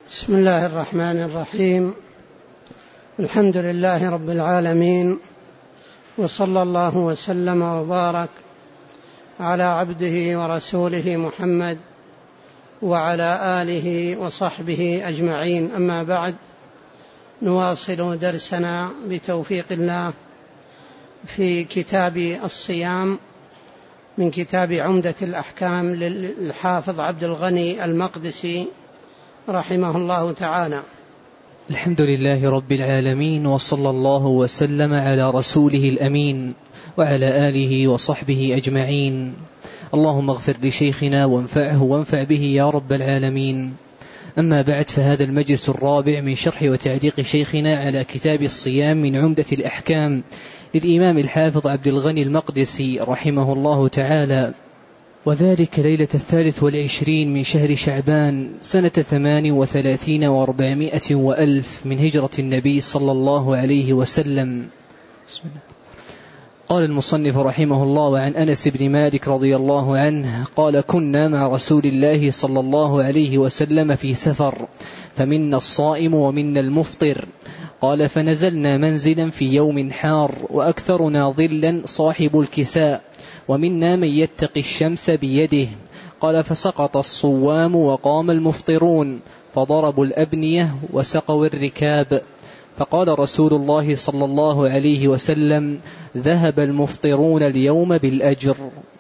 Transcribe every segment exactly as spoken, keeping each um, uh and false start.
بسم الله الرحمن الرحيم. الحمد لله رب العالمين، وصلى الله وسلم وبارك على عبده ورسوله محمد وعلى آله وصحبه أجمعين. أما بعد، نواصل درسنا بتوفيق الله في كتاب الصيام من كتاب عمدة الأحكام للحافظ عبد الغني المقدسي رحمه الله تعالى. الحمد لله رب العالمين، وصلى الله وسلم على رسوله الأمين وعلى آله وصحبه أجمعين. اللهم اغفر لشيخنا وانفعه وانفع به يا رب العالمين. أما بعد، فهذا المجلس الرابع من شرح وتعليق شيخنا على كتاب الصيام من عمدة الأحكام للإمام الحافظ عبد الغني المقدسي رحمه الله تعالى، وذلك ليلة الثالث والعشرين من شهر شعبان سنة ثمان وثلاثين واربعمائة وألف من هجرة النبي صلى الله عليه وسلم. بسم الله. قال المصنف رحمه الله: وعن أنس بن مالك رضي الله عنه قال: كنا مع رسول الله صلى الله عليه وسلم في سفر، فمنا الصائم ومنا المفطر. قال: فنزلنا منزلا في يوم حار، وأكثرنا ظلا صاحب الكساء، ومنا من يتقي الشمس بيده. قال: فسقط الصوام وقام المفطرون، فضربوا الأبنية وسقوا الركاب. فقال رسول الله صلى الله عليه وسلم: ذهب المفطرون اليوم بالأجر.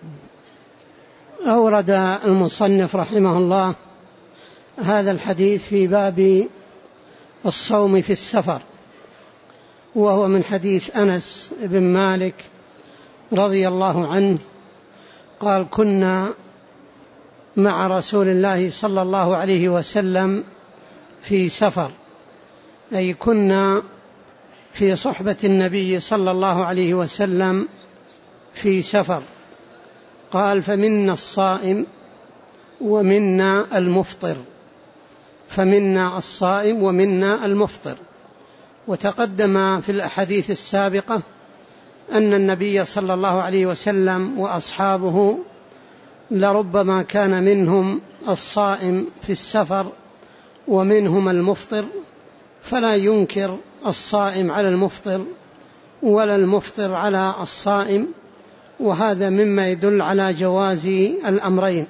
أورد المصنف رحمه الله هذا الحديث في باب الصوم في السفر، وهو من حديث أنس بن مالك رضي الله عنه قال: كنا مع رسول الله صلى الله عليه وسلم في سفر، أي كنا في صحبة النبي صلى الله عليه وسلم في سفر. قال: فمنا الصائم ومنا المفطر، فمنا الصائم ومنا المفطر. وتقدم في الأحاديث السابقة أن النبي صلى الله عليه وسلم وأصحابه لربما كان منهم الصائم في السفر ومنهم المفطر، فلا ينكر الصائم على المفطر ولا المفطر على الصائم، وهذا مما يدل على جواز الأمرين.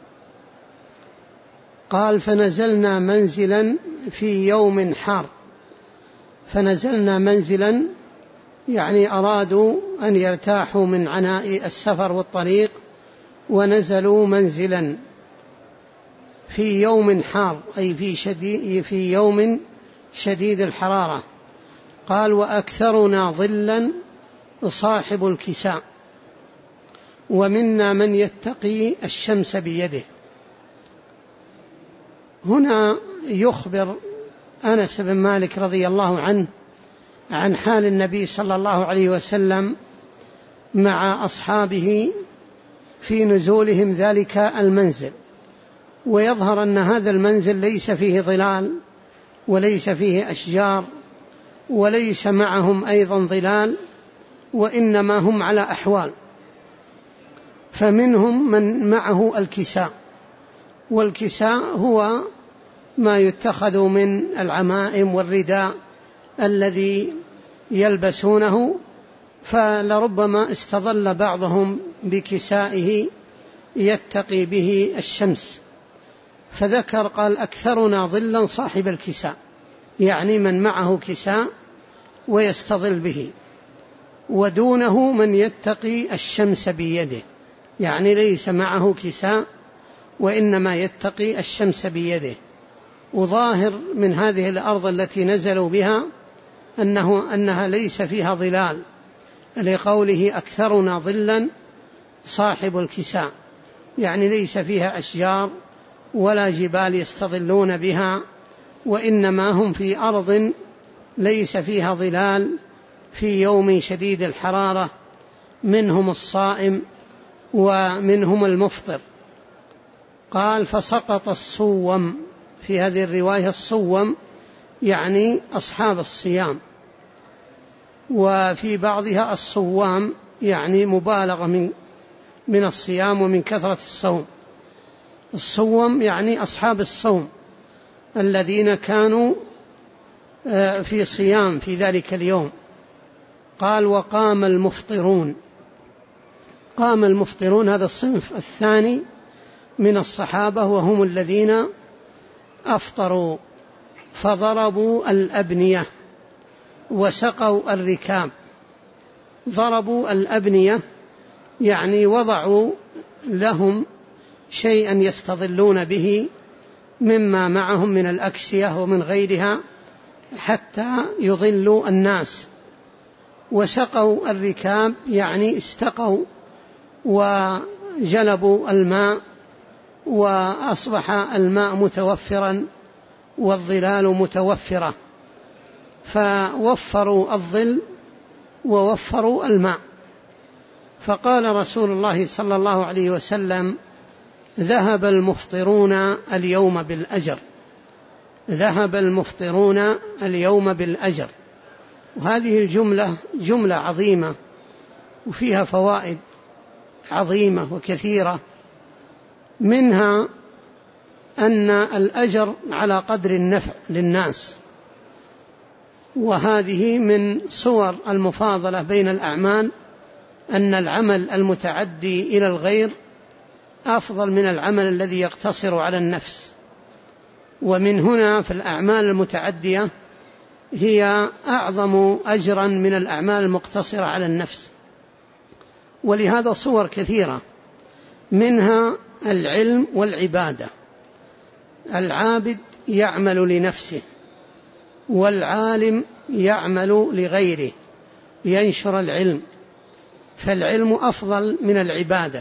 قال: فنزلنا منزلا في يوم حار. فنزلنا منزلا يعني أرادوا أن يرتاحوا من عناء السفر والطريق، ونزلوا منزلا في يوم حار، أي في, شديد في يوم شديد الحرارة. قال: وأكثرنا ظلا صاحب الكساء، ومنا من يتقي الشمس بيده. هنا يخبر أنس بن مالك رضي الله عنه عن حال النبي صلى الله عليه وسلم مع أصحابه في نزولهم ذلك المنزل، ويظهر أن هذا المنزل ليس فيه ظلال وليس فيه أشجار وليس معهم أيضا ظلال، وإنما هم على أحوال. فمنهم من معه الكساء، والكساء هو ما يتخذ من العمائم والرداء الذي يلبسونه، فلربما استظل بعضهم بكسائه يتقي به الشمس. فذكر قال: أكثرنا ظلا صاحب الكساء، يعني من معه كساء ويستظل به، ودونه من يتقي الشمس بيده، يعني ليس معه كساء وإنما يتقي الشمس بيده. وظاهر من هذه الأرض التي نزلوا بها أنه أنها ليس فيها ظلال، لقوله أكثرنا ظلا صاحب الكساء، يعني ليس فيها أشجار ولا جبال يستظلون بها، وإنما هم في أرض ليس فيها ظلال في يوم شديد الحرارة، منهم الصائم ومنهم المفطر. قال: فسقط الصوم. في هذه الرواية الصوم يعني أصحاب الصيام، وفي بعضها الصوام يعني مبالغة من من الصيام ومن كثرة الصوم. الصوم يعني أصحاب الصوم الذين كانوا في صيام في ذلك اليوم. قال وقام المفطرون. قام المفطرون هذا الصنف الثاني من الصحابة، وهم الذين أفطروا فضربوا الأبنية وسقوا الركاب. ضربوا الأبنية يعني وضعوا لهم شيئا يستظلون به مما معهم من الأكسية ومن غيرها حتى يظلوا الناس. وسقوا الركاب يعني استقوا وجلبوا الماء، وأصبح الماء متوفرا والظلال متوفرة، فوفروا الظل ووفروا الماء. فقال رسول الله صلى الله عليه وسلم ذهب المفطرون اليوم بالأجر. ذهب المفطرون اليوم بالأجر. وهذه الجملة جملة عظيمة وفيها فوائد عظيمة وكثيرة، منها أن الأجر على قدر النفع للناس، وهذه من صور المفاضلة بين الأعمال، أن العمل المتعدي إلى الغير أفضل من العمل الذي يقتصر على النفس. ومن هنا في الأعمال المتعدية هي أعظم أجرا من الأعمال المقتصرة على النفس. ولهذا صور كثيرة، منها العلم والعبادة. العابد يعمل لنفسه، والعالم يعمل لغيره ينشر العلم، فالعلم أفضل من العبادة.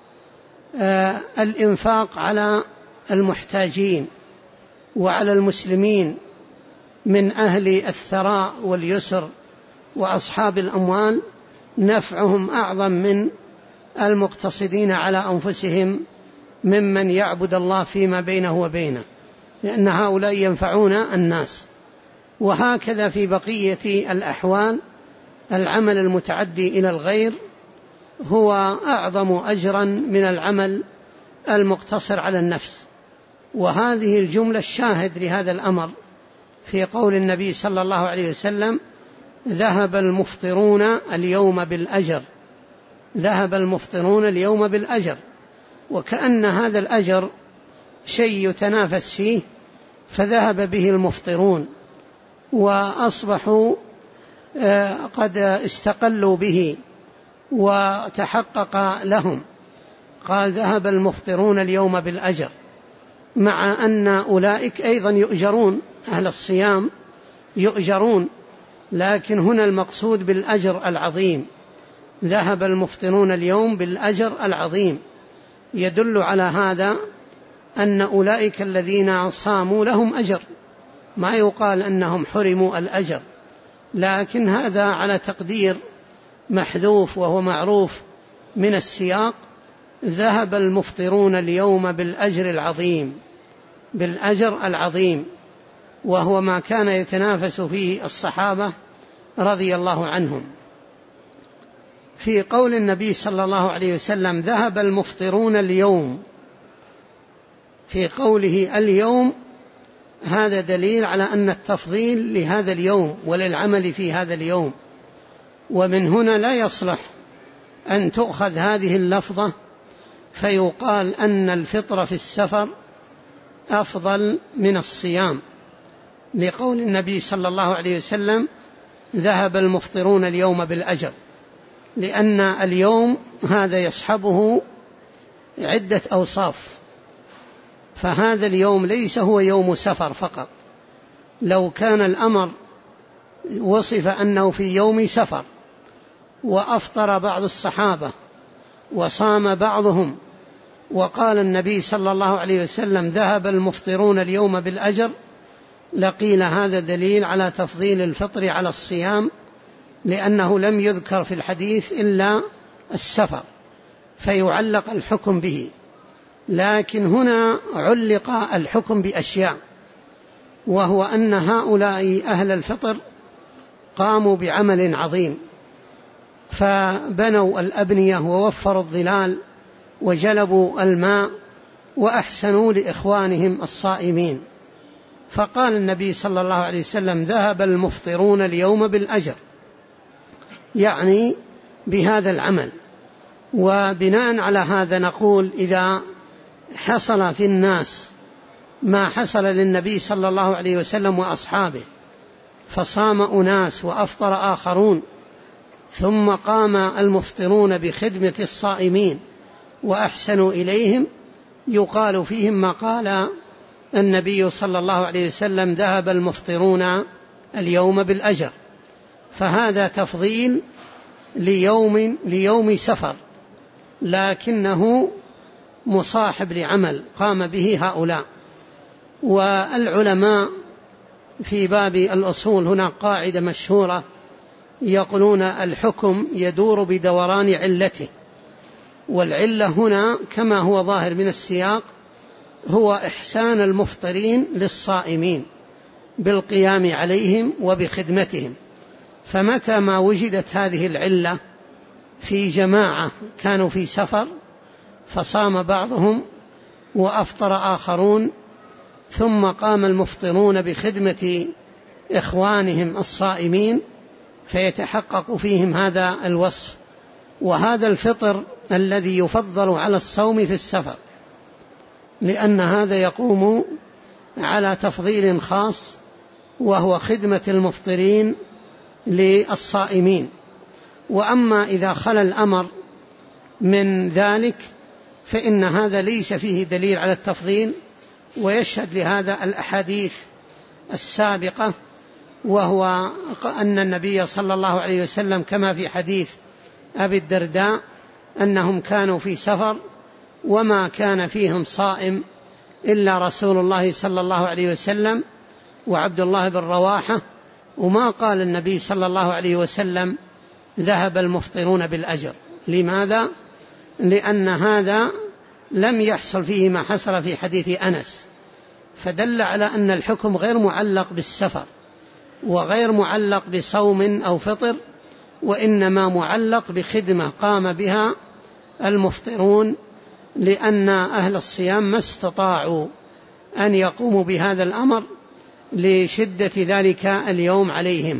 آه الإنفاق على المحتاجين وعلى المسلمين من أهل الثراء واليسر وأصحاب الأموال نفعهم أعظم من المقتصدين على أنفسهم ممن يعبد الله فيما بينه وبينه، لأن هؤلاء ينفعون الناس. وهكذا في بقية الأحوال العمل المتعدي إلى الغير هو أعظم أجرا من العمل المقتصر على النفس. وهذه الجملة الشاهد لهذا الأمر في قول النبي صلى الله عليه وسلم ذهب المفطرون اليوم بالأجر. ذهب المفطرون اليوم بالأجر، وكأن هذا الأجر شيء يتنافس فيه، فذهب به المفطرون وأصبحوا قد استقلوا به وتحقق لهم. قال ذهب المفطرون اليوم بالأجر، مع أن أولئك أيضا يؤجرون، أهل الصيام يؤجرون، لكن هنا المقصود بالأجر العظيم. ذهب المفطرون اليوم بالأجر العظيم، يدل على هذا أن أولئك الذين صاموا لهم أجر، ما يقال أنهم حرموا الأجر، لكن هذا على تقدير محذوف وهو معروف من السياق. ذهب المفطرون اليوم بالأجر العظيم، بالأجر العظيم، وهو ما كان يتنافس فيه الصحابة رضي الله عنهم. في قول النبي صلى الله عليه وسلم ذهب المفطرون اليوم، في قوله اليوم هذا دليل على أن التفضيل لهذا اليوم وللعمل في هذا اليوم. ومن هنا لا يصلح أن تؤخذ هذه اللفظة فيقال أن الفطر في السفر أفضل من الصيام، لقول النبي صلى الله عليه وسلم ذهب المفطرون اليوم بالأجر، لأن اليوم هذا يصحبه عدة أوصاف، فهذا اليوم ليس هو يوم سفر فقط. لو كان الأمر وصف أنه في يوم سفر وأفطر بعض الصحابة وصام بعضهم وقال النبي صلى الله عليه وسلم ذهب المفطرون اليوم بالأجر، لقيل هذا دليل على تفضيل الفطر على الصيام، لأنه لم يذكر في الحديث إلا السفر فيعلق الحكم به. لكن هنا علق الحكم بأشياء، وهو أن هؤلاء أهل الفطر قاموا بعمل عظيم، فبنوا الأبنية ووفروا الظلال وجلبوا الماء وأحسنوا لإخوانهم الصائمين. فقال النبي صلى الله عليه وسلم: ذهب المفطرون اليوم بالأجر، يعني بهذا العمل. وبناء على هذا نقول: إذا حصل في الناس ما حصل للنبي صلى الله عليه وسلم وأصحابه، فصام أناس وأفطر آخرون، ثم قام المفطرون بخدمة الصائمين وأحسنوا إليهم، يقال فيهم ما قال النبي صلى الله عليه وسلم: ذهب المفطرون اليوم بالأجر. فهذا تفضيل ليوم, ليوم سفر، لكنه مصاحب لعمل قام به هؤلاء. والعلماء في باب الأصول هنا قاعدة مشهورة يقولون: الحكم يدور بدوران علته، والعلة هنا كما هو ظاهر من السياق هو إحسان المفطرين للصائمين بالقيام عليهم وبخدمتهم. فمتى ما وجدت هذه العلة في جماعة كانوا في سفر فصام بعضهم وأفطر آخرون، ثم قام المفطرون بخدمة إخوانهم الصائمين، فيتحقق فيهم هذا الوصف. وهذا الفطر الذي يفضل على الصوم في السفر، لأن هذا يقوم على تفضيل خاص وهو خدمة المفطرين للصائمين. وأما إذا خلا الأمر من ذلك فإن هذا ليس فيه دليل على التفضيل، ويشهد لهذا الأحاديث السابقة، وهو أن النبي صلى الله عليه وسلم كما في حديث أبي الدرداء أنهم كانوا في سفر وما كان فيهم صائم إلا رسول الله صلى الله عليه وسلم وعبد الله بن رواحة، وما قال النبي صلى الله عليه وسلم: ذهب المفطرون بالأجر. لماذا؟ لأن هذا لم يحصل فيه ما حصل في حديث أنس، فدل على أن الحكم غير معلق بالسفر وغير معلق بصوم أو فطر، وإنما معلق بخدمة قام بها المفطرون، لأن أهل الصيام ما استطاعوا أن يقوموا بهذا الأمر لشدة ذلك اليوم عليهم.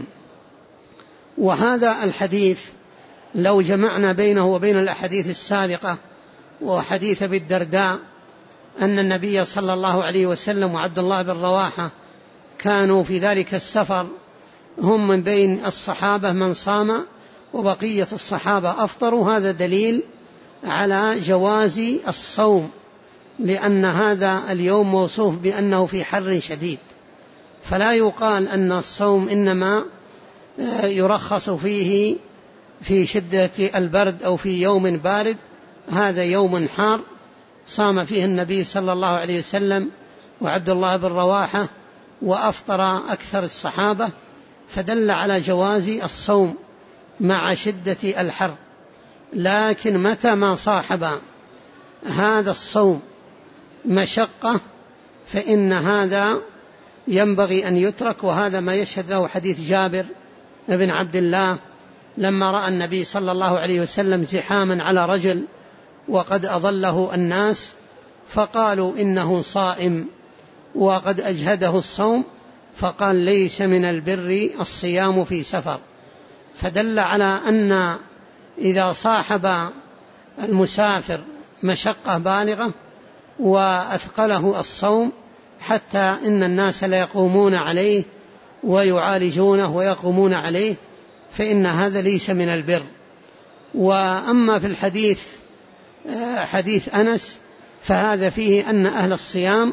وهذا الحديث لو جمعنا بينه وبين الأحاديث السابقة وحديث أبي الدرداء أن النبي صلى الله عليه وسلم وعبد الله بن رواحة كانوا في ذلك السفر هم من بين الصحابة من صام وبقية الصحابة أفطروا، هذا دليل على جواز الصوم، لأن هذا اليوم موصوف بأنه في حر شديد، فلا يقال أن الصوم إنما يرخص فيه في شدة البرد أو في يوم بارد. هذا يوم حار صام فيه النبي صلى الله عليه وسلم وعبد الله بن رواحة وأفطر أكثر الصحابة، فدل على جواز الصوم مع شدة الحر. لكن متى ما صاحب هذا الصوم مشقة فإن هذا ينبغي أن يترك، وهذا ما يشهد له حديث جابر بن عبد الله لما رأى النبي صلى الله عليه وسلم زحاما على رجل وقد أضله الناس، فقالوا إنه صائم وقد أجهده الصوم، فقال: ليس من البر الصيام في سفر. فدل على أن إذا صاحب المسافر مشقة بالغة وأثقله الصوم حتى إن الناس لا يقومون عليه ويعالجونه ويقومون عليه، فإن هذا ليس من البر. وأما في الحديث حديث أنس فهذا فيه أن أهل الصيام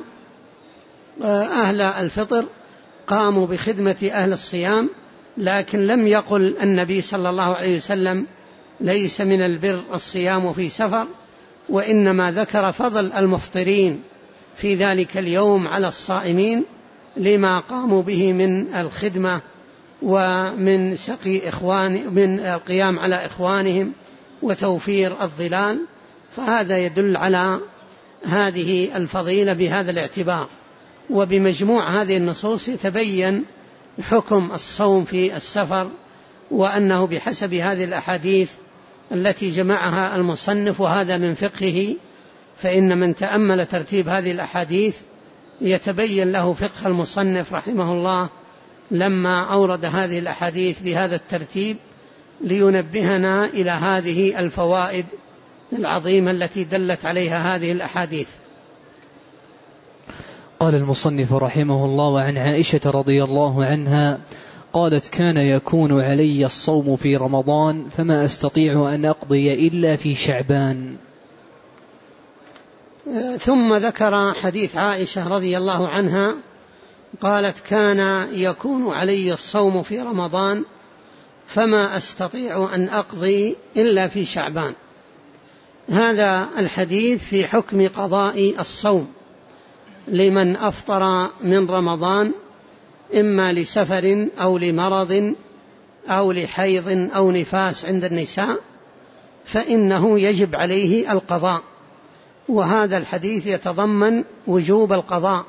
أهل الفطر قاموا بخدمة أهل الصيام، لكن لم يقل النبي صلى الله عليه وسلم: ليس من البر الصيام في سفر، وإنما ذكر فضل المفطرين في ذلك اليوم على الصائمين لما قاموا به من الخدمة ومن سقي إخوان من القيام على إخوانهم وتوفير الظلال. فهذا يدل على هذه الفضيلة بهذا الاعتبار. وبمجموع هذه النصوص يتبين حكم الصوم في السفر، وأنه بحسب هذه الأحاديث التي جمعها المصنف، وهذا من فقهه، فإن من تأمل ترتيب هذه الأحاديث يتبين له فقه المصنف رحمه الله لما أورد هذه الأحاديث بهذا الترتيب لينبهنا إلى هذه الفوائد العظيمة التي دلت عليها هذه الأحاديث. قال المصنف رحمه الله: وعن عائشة رضي الله عنها قالت: كان يكون علي الصوم في رمضان فما أستطيع أن أقضي إلا في شعبان. ثم ذكر حديث عائشة رضي الله عنها قالت: كان يكون علي الصوم في رمضان فما أستطيع أن أقضي إلا في شعبان. هذا الحديث في حكم قضاء الصوم لمن أفطر من رمضان إما لسفر أو لمرض أو لحيض أو نفاس عند النساء، فإنه يجب عليه القضاء، وهذا الحديث يتضمن وجوب القضاء.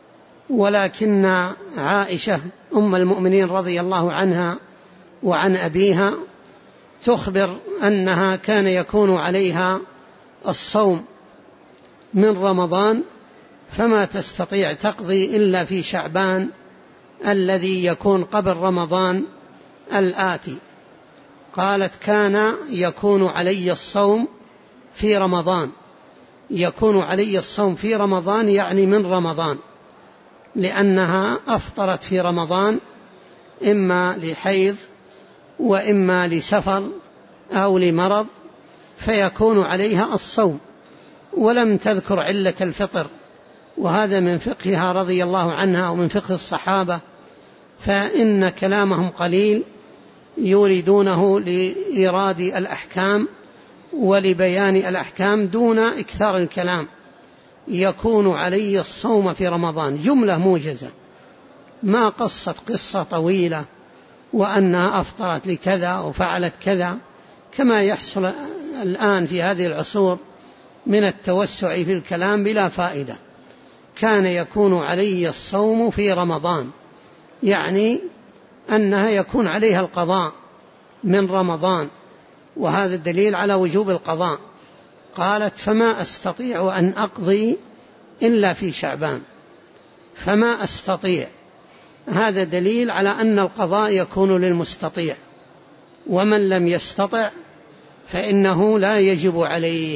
ولكن عائشة أم المؤمنين رضي الله عنها وعن أبيها تخبر أنها كان يكون عليها الصوم من رمضان فما تستطيع تقضي إلا في شعبان الذي يكون قبل رمضان الآتي. قالت: كان يكون علي الصوم في رمضان. يكون علي الصوم في رمضان يعني من رمضان، لأنها أفطرت في رمضان إما لحيض وإما لسفر أو لمرض، فيكون عليها الصوم، ولم تذكر علة الفطر، وهذا من فقهها رضي الله عنها ومن فقه الصحابة، فإن كلامهم قليل يريدونه لإيراد الأحكام ولبيان الأحكام دون إكثار الكلام. يكون علي الصوم في رمضان جملة موجزة، ما قصت قصة طويلة وأنها أفطرت لكذا وفعلت كذا كما يحصل الآن في هذه العصور من التوسع في الكلام بلا فائدة. كان يكون علي الصوم في رمضان يعني أنها يكون عليها القضاء من رمضان، وهذا الدليل على وجوب القضاء. قالت: فما أستطيع أن أقضي إلا في شعبان. فما أستطيع، هذا دليل على أن القضاء يكون للمستطيع، ومن لم يستطع فإنه لا يجب عليه.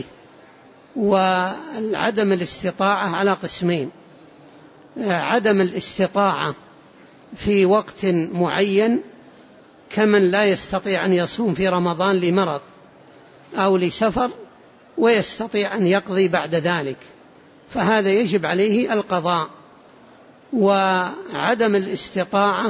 وعدم الاستطاعة على قسمين: عدم الاستطاعة في وقت معين كمن لا يستطيع أن يصوم في رمضان لمرض أو لسفر ويستطيع أن يقضي بعد ذلك، فهذا يجب عليه القضاء. وعدم الاستطاعة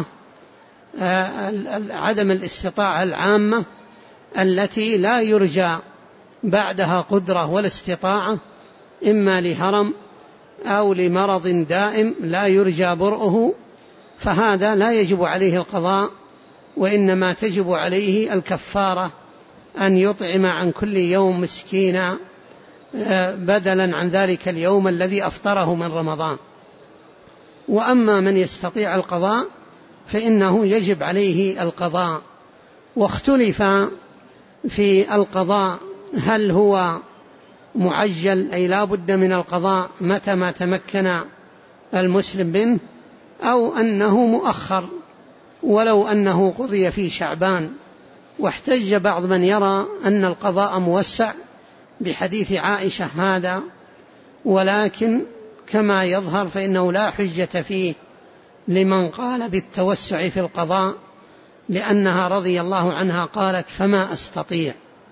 عدم الاستطاعة العامة التي لا يرجى بعدها قدرة ولا استطاعة، إما لهرم أو لمرض دائم لا يرجى برؤه، فهذا لا يجب عليه القضاء، وإنما تجب عليه الكفارة، أن يطعم عن كل يوم مسكينا بدلا عن ذلك اليوم الذي أفطره من رمضان. وأما من يستطيع القضاء فإنه يجب عليه القضاء. واختلف في القضاء، هل هو معجل أي لا بد من القضاء متى ما تمكن المسلم منه، أو أنه مؤخر ولو أنه قضي في شعبان. واحتج بعض من يرى أن القضاء موسع بحديث عائشة هذا، ولكن كما يظهر فإنه لا حجة فيه لمن قال بالتوسع في القضاء، لأنها رضي الله عنها قالت: فما أستطيع،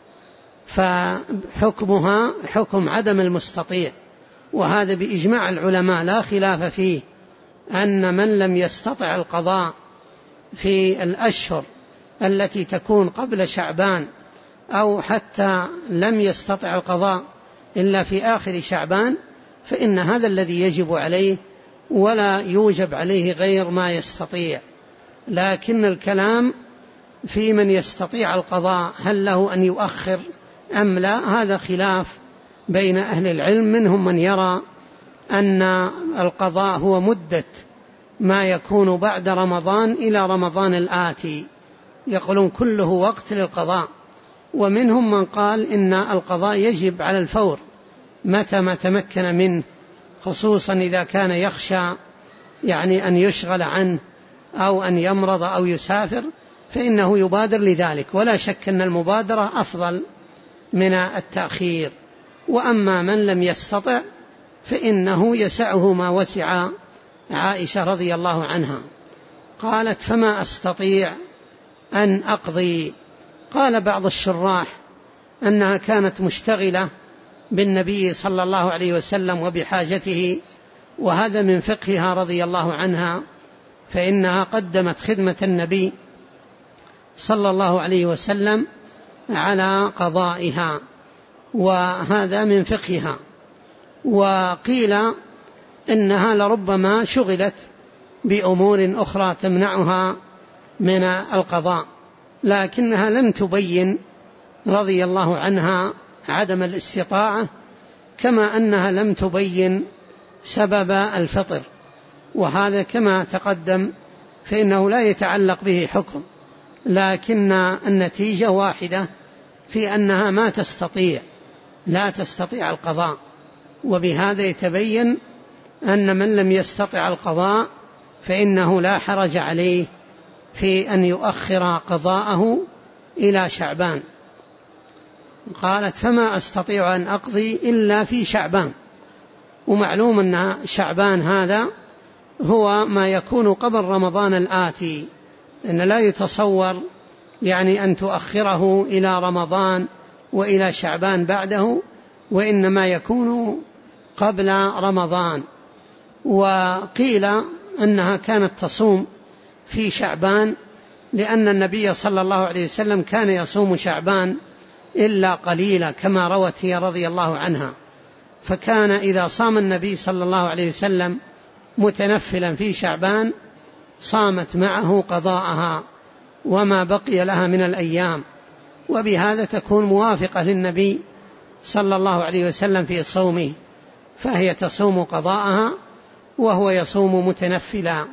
فحكمها حكم عدم المستطيع، وهذا بإجماع العلماء لا خلاف فيه، أن من لم يستطع القضاء في الأشهر التي تكون قبل شعبان، أو حتى لم يستطع القضاء إلا في آخر شعبان، فإن هذا الذي يجب عليه، ولا يوجب عليه غير ما يستطيع. لكن الكلام في من يستطيع القضاء، هل له أن يؤخر أم لا، هذا خلاف بين أهل العلم. منهم من يرى أن القضاء هو مدة ما يكون بعد رمضان إلى رمضان الآتي، يقولون كله وقت للقضاء. ومنهم من قال إن القضاء يجب على الفور متى ما تمكن منه، خصوصا إذا كان يخشى يعني أن يشغل عنه أو أن يمرض أو يسافر فإنه يبادر لذلك، ولا شك أن المبادرة أفضل من التأخير. وأما من لم يستطع فإنه يسعه ما وسع عائشة رضي الله عنها. قالت فما أستطيع أن أقضي. قال بعض الشراح أنها كانت مشتغلة بالنبي صلى الله عليه وسلم وبحاجته، وهذا من فقهها رضي الله عنها، فإنها قدمت خدمة النبي صلى الله عليه وسلم على قضائها، وهذا من فقهها. وقيل إنها لربما شغلت بأمور أخرى تمنعها من القضاء، لكنها لم تبين رضي الله عنها عدم الاستطاعة، كما أنها لم تبين سبب الفطر، وهذا كما تقدم فإنه لا يتعلق به حكم، لكن النتيجة واحدة في أنها ما تستطيع لا تستطيع القضاء. وبهذا يتبين أن من لم يستطع القضاء فإنه لا حرج عليه في أن يؤخر قضاءه إلى شعبان. قالت فما أستطيع أن أقضي إلا في شعبان. ومعلوم أن شعبان هذا هو ما يكون قبل رمضان الآتي، إن لا يتصور يعني أن تؤخره إلى رمضان وإلى شعبان بعده، وإنما يكون قبل رمضان. وقيل أنها كانت تصوم في شعبان لأن النبي صلى الله عليه وسلم كان يصوم شعبان إلا قليلا، كما روت هي رضي الله عنها، فكان إذا صام النبي صلى الله عليه وسلم متنفلا في شعبان صامت معه قضاءها وما بقي لها من الأيام، وبهذا تكون موافقة للنبي صلى الله عليه وسلم في صومه، فهي تصوم قضاءها وهو يصوم متنفلا.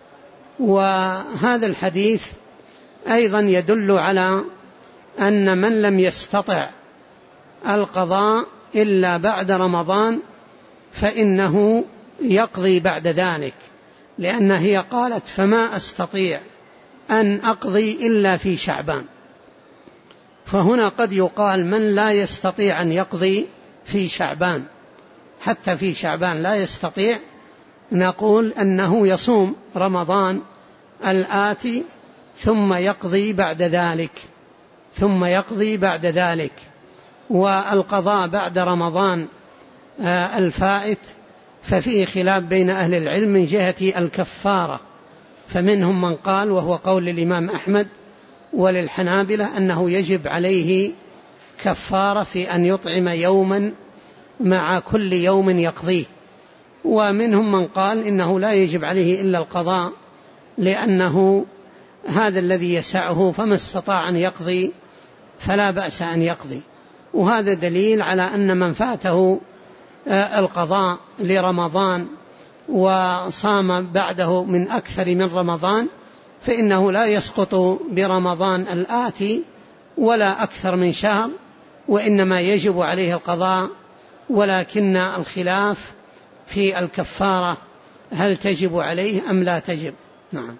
وهذا الحديث أيضا يدل على أن من لم يستطع القضاء إلا بعد رمضان فإنه يقضي بعد ذلك، لأن هي قالت فما أستطيع أن أقضي إلا في شعبان. فهنا قد يقال من لا يستطيع أن يقضي في شعبان، حتى في شعبان لا يستطيع، نقول أنه يصوم رمضان الآتي ثم يقضي بعد ذلك ثم يقضي بعد ذلك والقضاء بعد رمضان الفائت ففيه خلاف بين أهل العلم من جهة الكفارة، فمنهم من قال وهو قول الإمام أحمد وللحنابلة أنه يجب عليه كفارة في أن يطعم يوما مع كل يوم يقضيه، ومنهم من قال إنه لا يجب عليه إلا القضاء لأنه هذا الذي يسعه، فما استطاع أن يقضي فلا بأس أن يقضي. وهذا دليل على أن من فاته القضاء لرمضان وصام بعده من أكثر من رمضان فإنه لا يسقط برمضان الآتي ولا أكثر من شهر، وإنما يجب عليه القضاء، ولكن الخلاف في الكفارة هل تجب عليه أم لا تجب. نعم.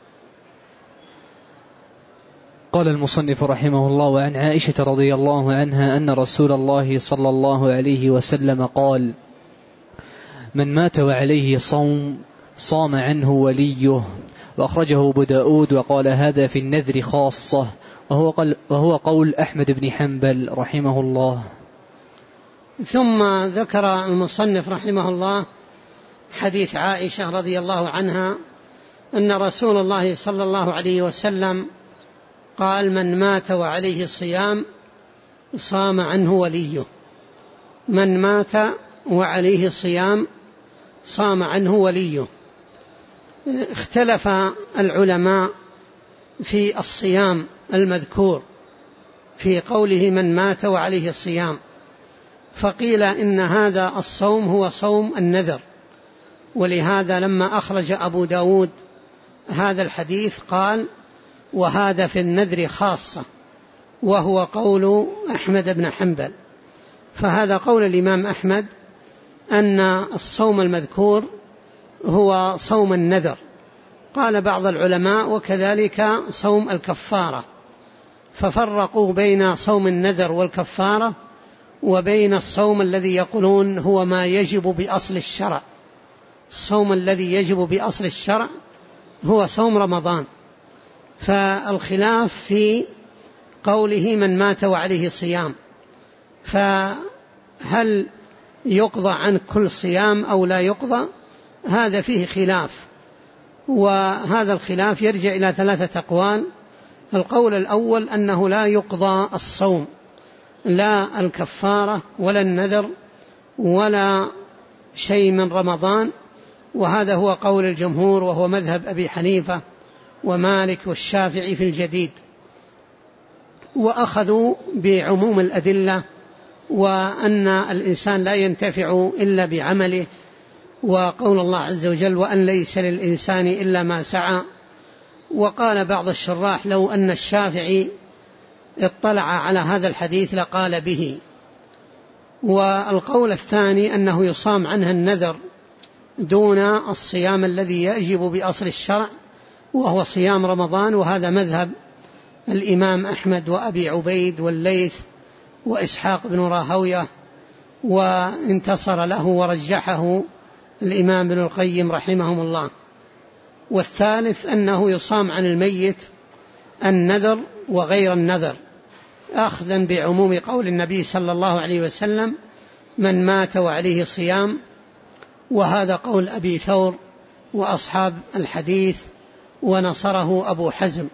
قال المصنف رحمه الله: وعن عائشة رضي الله عنها أن رسول الله صلى الله عليه وسلم قال: من مات وعليه صوم صام عنه وليه. وأخرجه أبو داود وقال هذا في النذر خاصة، وهو, قل وهو قول أحمد بن حنبل رحمه الله. ثم ذكر المصنف رحمه الله حديث عائشة رضي الله عنها أن رسول الله صلى الله عليه وسلم قال: من مات وعليه الصيام صام عنه وليه. من مات وعليه الصيام صام عنه وليه. اختلف العلماء في الصيام المذكور في قوله من مات وعليه الصيام، فقيل إن هذا الصوم هو صوم النذر، ولهذا لما أخرج أبو داود هذا الحديث قال: وهذا في النذر خاصة، وهو قول أحمد بن حنبل. فهذا قول الإمام أحمد أن الصوم المذكور هو صوم النذر. قال بعض العلماء وكذلك صوم الكفارة، ففرقوا بين صوم النذر والكفارة وبين الصوم الذي يقولون هو ما يجب بأصل الشرع. الصوم الذي يجب بأصل الشرع هو صوم رمضان. فالخلاف في قوله من مات وعليه صيام، فهل يقضى عن كل صيام أو لا يقضى؟ هذا فيه خلاف، وهذا الخلاف يرجع إلى ثلاثة أقوال. القول الأول أنه لا يقضى الصوم، لا الكفارة ولا النذر ولا شيء من رمضان، وهذا هو قول الجمهور وهو مذهب أبي حنيفة ومالك والشافعي في الجديد، وأخذوا بعموم الأدلة وأن الإنسان لا ينتفع إلا بعمله، وقول الله عز وجل وأن ليس للإنسان إلا ما سعى. وقال بعض الشراح لو أن الشافعي اطلع على هذا الحديث لقال به. والقول الثاني أنه يصام عنها النذر دون الصيام الذي يجب بأصل الشرع وهو صيام رمضان، وهذا مذهب الإمام أحمد وأبي عبيد والليث وإسحاق بن راهوية، وانتصر له ورجحه الإمام ابن القيم رحمهم الله. والثالث أنه يصام عن الميت النذر وغير النذر، أخذا بعموم قول النبي صلى الله عليه وسلم من مات وعليه صيام، وهذا قول أبي ثور وأصحاب الحديث، ونصره أبو حزم،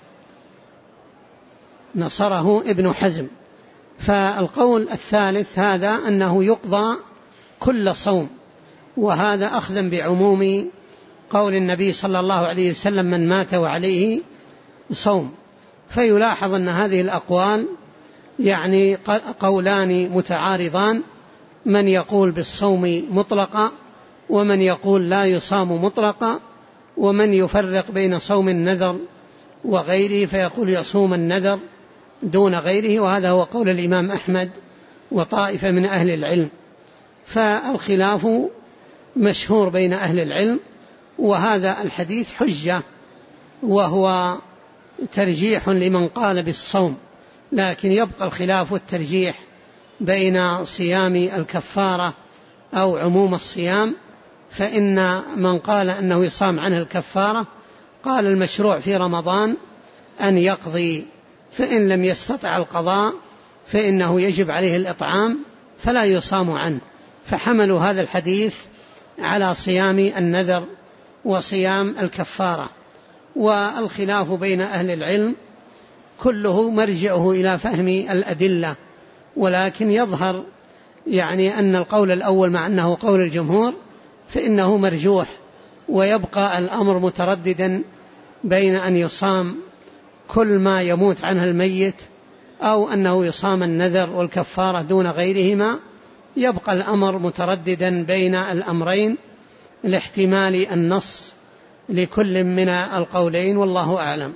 نصره ابن حزم. فالقول الثالث هذا أنه يقضى كل صوم، وهذا أخذا بعموم قول النبي صلى الله عليه وسلم من مات وعليه صوم. فيلاحظ أن هذه الأقوال يعني قولان متعارضان، من يقول بالصوم مطلقا ومن يقول لا يصام مطلقا، ومن يفرق بين صوم النذر وغيره فيقول يصوم النذر دون غيره، وهذا هو قول الإمام أحمد وطائفة من أهل العلم. فالخلاف مشهور بين أهل العلم، وهذا الحديث حجة وهو ترجيح لمن قال بالصوم، لكن يبقى الخلاف والترجيح بين صيام الكفارة أو عموم الصيام. فإن من قال أنه يصام عنه الكفارة قال المشروع في رمضان أن يقضي، فإن لم يستطع القضاء فإنه يجب عليه الإطعام فلا يصام عنه، فحملوا هذا الحديث على صيام النذر وصيام الكفارة. والخلاف بين أهل العلم كله مرجعه إلى فهم الأدلة، ولكن يظهر يعني أن القول الأول مع أنه قول الجمهور فإنه مرجوح، ويبقى الأمر مترددا بين أن يصام كل ما يموت عنه الميت أو أنه يصام النذر والكفارة دون غيرهما. يبقى الأمر مترددا بين الأمرين لاحتمال النص لكل من القولين، والله أعلم.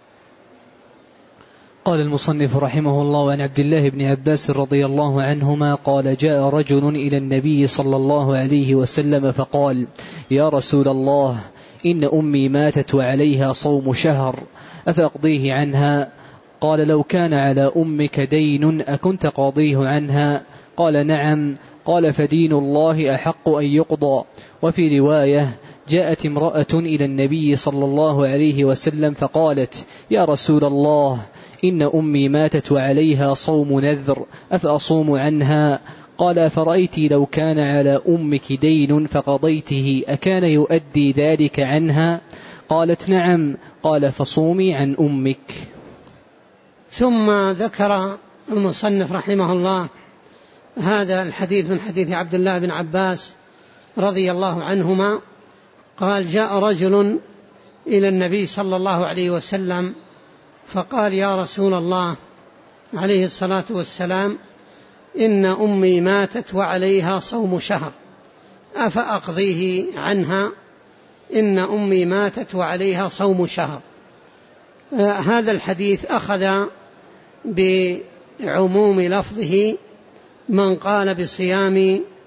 قال المصنف رحمه الله عن عبد الله بن عباس رضي الله عنهما قال جاء رجل إلى النبي صلى الله عليه وسلم فقال يا رسول الله إن أمي ماتت وعليها صوم شهر أفأقضيه عنها؟ قال لو كان على أمك دين أكنت قاضيه عنها؟ قال نعم. قال فدين الله أحق أن يقضى. وفي رواية جاءت امرأة إلى النبي صلى الله عليه وسلم فقالت يا رسول الله إن أمي ماتت وعليها صوم نذر أفأصوم عنها؟ قال أفرأيت لو كان على أمك دين فقضيته أكان يؤدي ذلك عنها؟ قالت نعم. قال فصومي عن أمك. ثم ذكر المصنف رحمه الله هذا الحديث من حديث عبد الله بن عباس رضي الله عنهما قال جاء رجل إلى النبي صلى الله عليه وسلم فقال يا رسول الله عليه الصلاة والسلام إن أمي ماتت وعليها صوم شهر أفأقضيه عنها؟ إن أمي ماتت وعليها صوم شهر. آه هذا الحديث أخذ بعموم لفظه من قال بصيام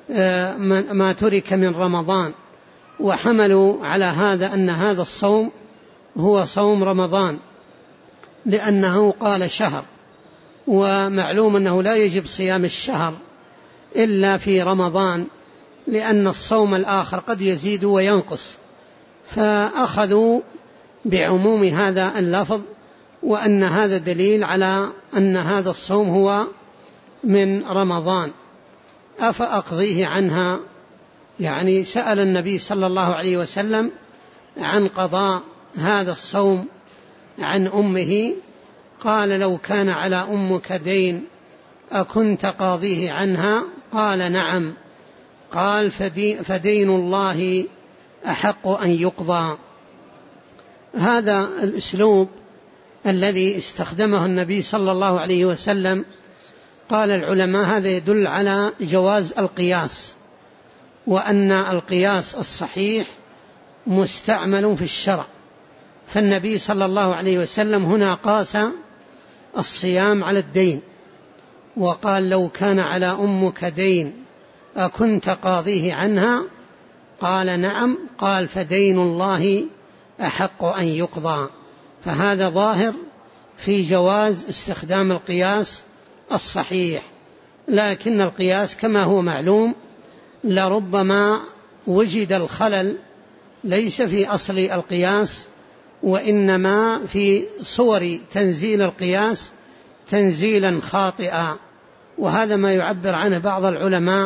ما ترك من رمضان، وحملوا على هذا أن هذا الصوم هو صوم رمضان لأنه قال شهر، ومعلوم أنه لا يجب صيام الشهر إلا في رمضان، لأن الصوم الآخر قد يزيد وينقص، فأخذوا بعموم هذا اللفظ، وأن هذا دليل على أن هذا الصوم هو من رمضان. أفأقضيه عنها؟ يعني سأل النبي صلى الله عليه وسلم عن قضاء هذا الصوم عن أمه، قال لو كان على أمك دين أكنت قاضيه عنها؟ قال نعم. قال فدين الله أحق أن يقضى. هذا الأسلوب الذي استخدمه النبي صلى الله عليه وسلم، قال العلماء هذا يدل على جواز القياس، وأن القياس الصحيح مستعمل في الشرع. فالنبي صلى الله عليه وسلم هنا قاس الصيام على الدين، وقال لو كان على أمك دين أكنت قاضيه عنها؟ قال نعم. قال فدين الله أحق أن يقضى. فهذا ظاهر في جواز استخدام القياس الصحيح، لكن القياس كما هو معلوم لربما وجد الخلل ليس في أصل القياس، وإنما في صور تنزيل القياس تنزيلا خاطئا، وهذا ما يعبر عنه بعض العلماء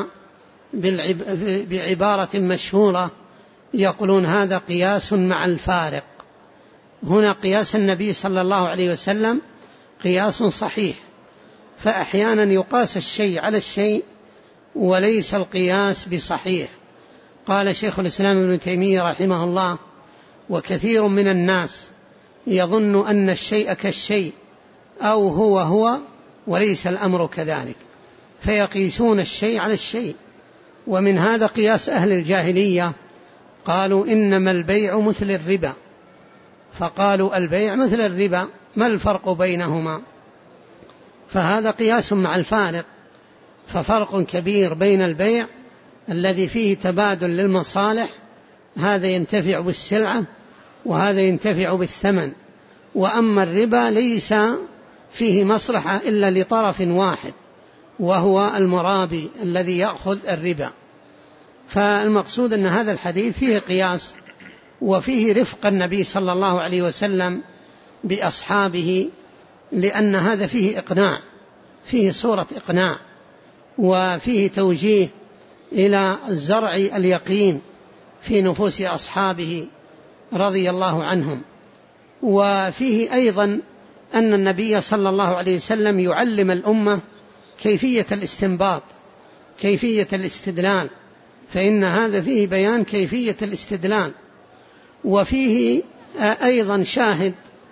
بعبارة مشهورة يقولون هذا قياس مع الفارق. هنا قياس النبي صلى الله عليه وسلم قياس صحيح، فأحيانا يقاس الشيء على الشيء وليس القياس بصحيح. قال شيخ الإسلام ابن تيمية رحمه الله: وكثير من الناس يظن أن الشيء كالشيء أو هو هو وليس الأمر كذلك، فيقيسون الشيء على الشيء. ومن هذا قياس أهل الجاهلية، قالوا إنما البيع مثل الربا، فقالوا البيع مثل الربا ما الفرق بينهما؟ فهذا قياس مع الفارق، ففرق كبير بين البيع الذي فيه تبادل للمصالح، هذا ينتفع بالسلعة وهذا ينتفع بالثمن، وأما الربا ليس فيه مصلحة إلا لطرف واحد وهو المرابي الذي يأخذ الربا. فالمقصود أن هذا الحديث فيه قياس وفيه رفق النبي صلى الله عليه وسلم بأصحابه، لأن هذا فيه إقناع، فيه صورة إقناع، وفيه توجيه إلى زرع اليقين في نفوس أصحابه رضي الله عنهم. وفيه أيضا أن النبي صلى الله عليه وسلم يعلم الأمة كيفية الاستنباط، كيفية الاستدلال، فإن هذا فيه بيان كيفية الاستدلال. وفيه أيضا شاهد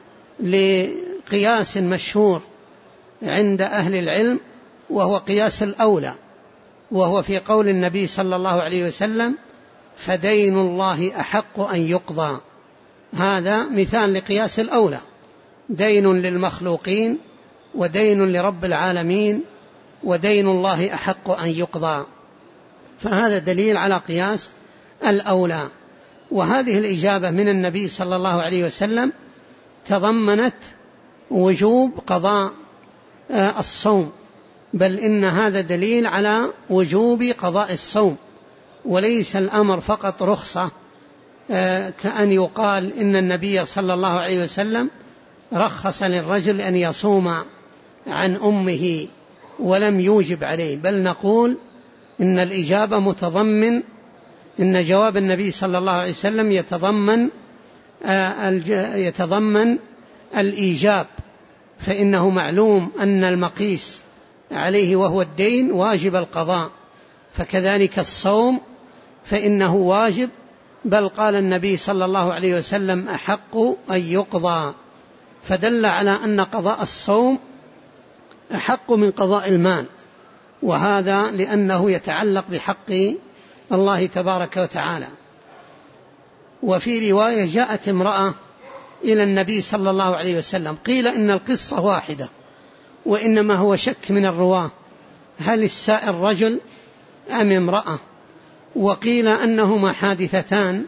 لقياس مشهور عند أهل العلم، وهو قياس الأولى، وهو في قول النبي صلى الله عليه وسلم: فدين الله أحق أن يقضى. هذا مثال لقياس الأولى، دين للمخلوقين ودين لرب العالمين، ودين الله أحق أن يقضى. فهذا دليل على قياس الأولى. وهذه الإجابة من النبي صلى الله عليه وسلم تضمنت وجوب قضاء الصوم، بل إن هذا دليل على وجوب قضاء الصوم، وليس الأمر فقط رخصة، كأن يقال إن النبي صلى الله عليه وسلم رخص للرجل أن يصوم عن أمه ولم يوجب عليه، بل نقول إن الإجابة متضمن، إن جواب النبي صلى الله عليه وسلم يتضمن يتضمن الإيجاب، فإنه معلوم أن المقيس عليه وهو الدين واجب القضاء، فكذلك الصوم فإنه واجب، بل قال النبي صلى الله عليه وسلم: أحق أن يقضى، فدل على أن قضاء الصوم أحق من قضاء المال، وهذا لأنه يتعلق بحق الله تبارك وتعالى. وفي رواية جاءت امرأة إلى النبي صلى الله عليه وسلم، قيل إن القصة واحدة وإنما هو شك من الرواة، هل السائل رجل أم امرأة. وقيل أنهما حادثتان،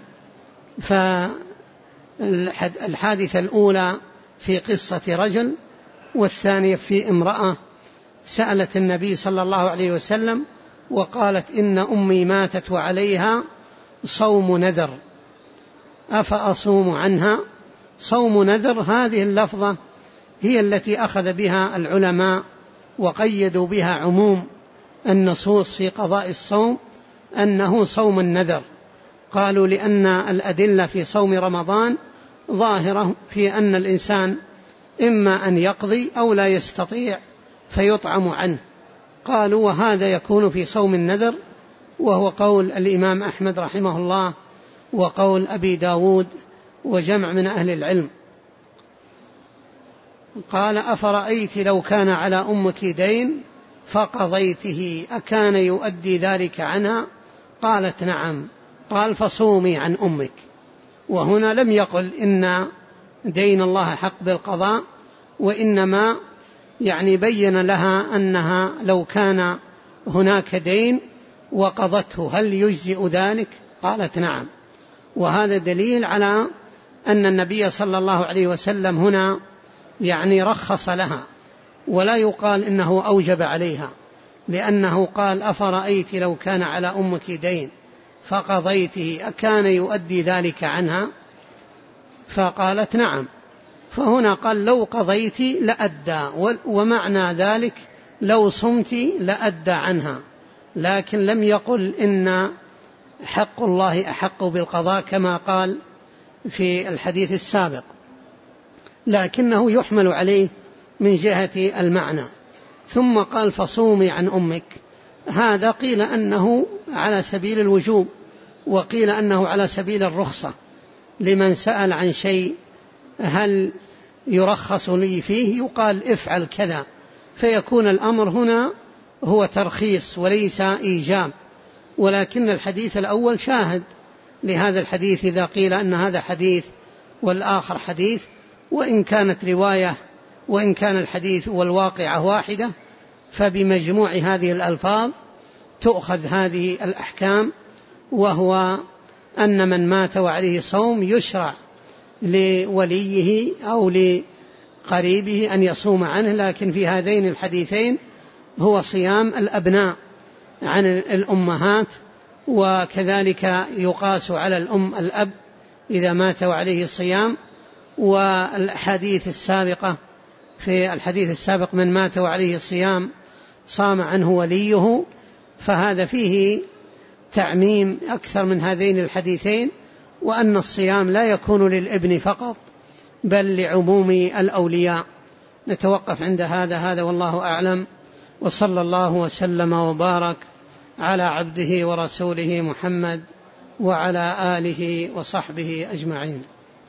فالحادثة الأولى في قصة رجل، والثانية في امرأة سألت النبي صلى الله عليه وسلم وقالت إن أمي ماتت وعليها صوم نذر أفأصوم عنها. صوم نذر هذه اللفظة هي التي أخذ بها العلماء وقيدوا بها عموم النصوص في قضاء الصوم أنه صوم النذر. قالوا لأن الأدلة في صوم رمضان ظاهرة في أن الإنسان إما أن يقضي أو لا يستطيع فيطعم عنه. قالوا وهذا يكون في صوم النذر، وهو قول الإمام أحمد رحمه الله وقول أبي داود وجمع من أهل العلم. قال أفرأيت لو كان على أمك دين فقضيته أكان يؤدي ذلك عنها؟ قالت نعم. قال فصومي عن أمك. وهنا لم يقل إن دين الله حق بالقضاء، وإنما يعني بين لها أنها لو كان هناك دين وقضته هل يجزئ ذلك؟ قالت نعم. وهذا دليل على أن النبي صلى الله عليه وسلم هنا يعني رخص لها، ولا يقال إنه أوجب عليها، لأنه قال أفرأيت لو كان على أمك دين فقضيته أكان يؤدي ذلك عنها؟ فقالت نعم. فهنا قال لو قضيت لأدى، ومعنى ذلك لو صمت لأدى عنها، لكن لم يقل إن حق الله أحق بالقضاء كما قال في الحديث السابق، لكنه يحمل عليه من جهة المعنى. ثم قال فصومي عن أمك. هذا قيل أنه على سبيل الوجوب، وقيل أنه على سبيل الرخصة لمن سأل عن شيء هل يرخص لي فيه يقال افعل كذا، فيكون الأمر هنا هو ترخيص وليس إيجاب. ولكن الحديث الأول شاهد لهذا الحديث إذا قيل أن هذا حديث والآخر حديث، وإن كانت رواية وإن كان الحديث والواقعة واحدة، فبمجموع هذه الألفاظ تؤخذ هذه الأحكام، وهو أن من مات وعليه صوم يشرع لوليه أو لقريبه أن يصوم عنه. لكن في هذين الحديثين هو صيام الأبناء عن الأمهات، وكذلك يقاس على الأم الأب إذا مات وعليه صيام. والحديث السابقة في الحديث السابق من مات وعليه صيام صام عنه وليه، فهذا فيه تعميم أكثر من هذين الحديثين، وأن الصيام لا يكون للابن فقط بل لعموم الأولياء. نتوقف عند هذا هذا والله أعلم، وصلى الله وسلم وبارك على عبده ورسوله محمد وعلى آله وصحبه أجمعين.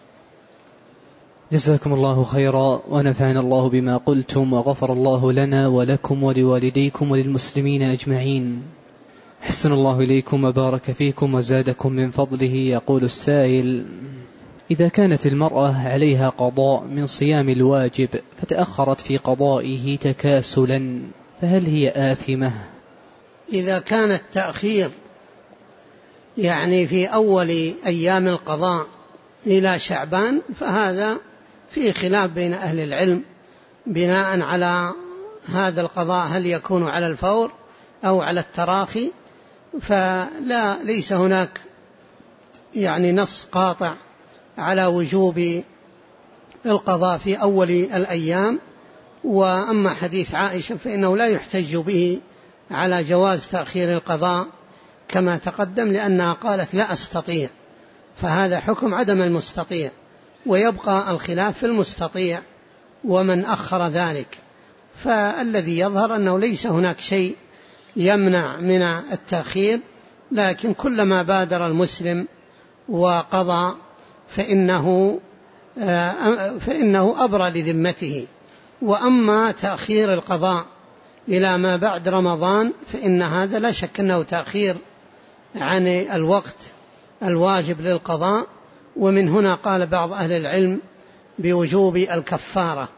جزاكم الله خيرا، ونفعنا الله بما قلتم، وغفر الله لنا ولكم ولوالديكم وللمسلمين أجمعين. حسن الله إليكم وبارك فيكم وزادكم من فضله. يقول السائل: إذا كانت المرأة عليها قضاء من صيام الواجب فتأخرت في قضائه تكاسلا، فهل هي آثمة؟ إذا كان التأخير يعني في أول أيام القضاء إلى شعبان فهذا فيه خلاف بين أهل العلم بناء على هذا القضاء هل يكون على الفور أو على التراخي. فلا ليس هناك يعني نص قاطع على وجوب القضاء في أول الأيام. وأما حديث عائشة فإنه لا يحتج به على جواز تأخير القضاء كما تقدم، لأنها قالت لا أستطيع، فهذا حكم عدم المستطيع، ويبقى الخلاف في المستطيع ومن أخر ذلك. فالذي يظهر أنه ليس هناك شيء يمنع من التأخير، لكن كلما بادر المسلم وقضى فإنه, فإنه أبرى لذمته. وأما تأخير القضاء إلى ما بعد رمضان فإن هذا لا شك أنه تأخير عن الوقت الواجب للقضاء. ومن هنا قال بعض أهل العلم بوجوب الكفارة.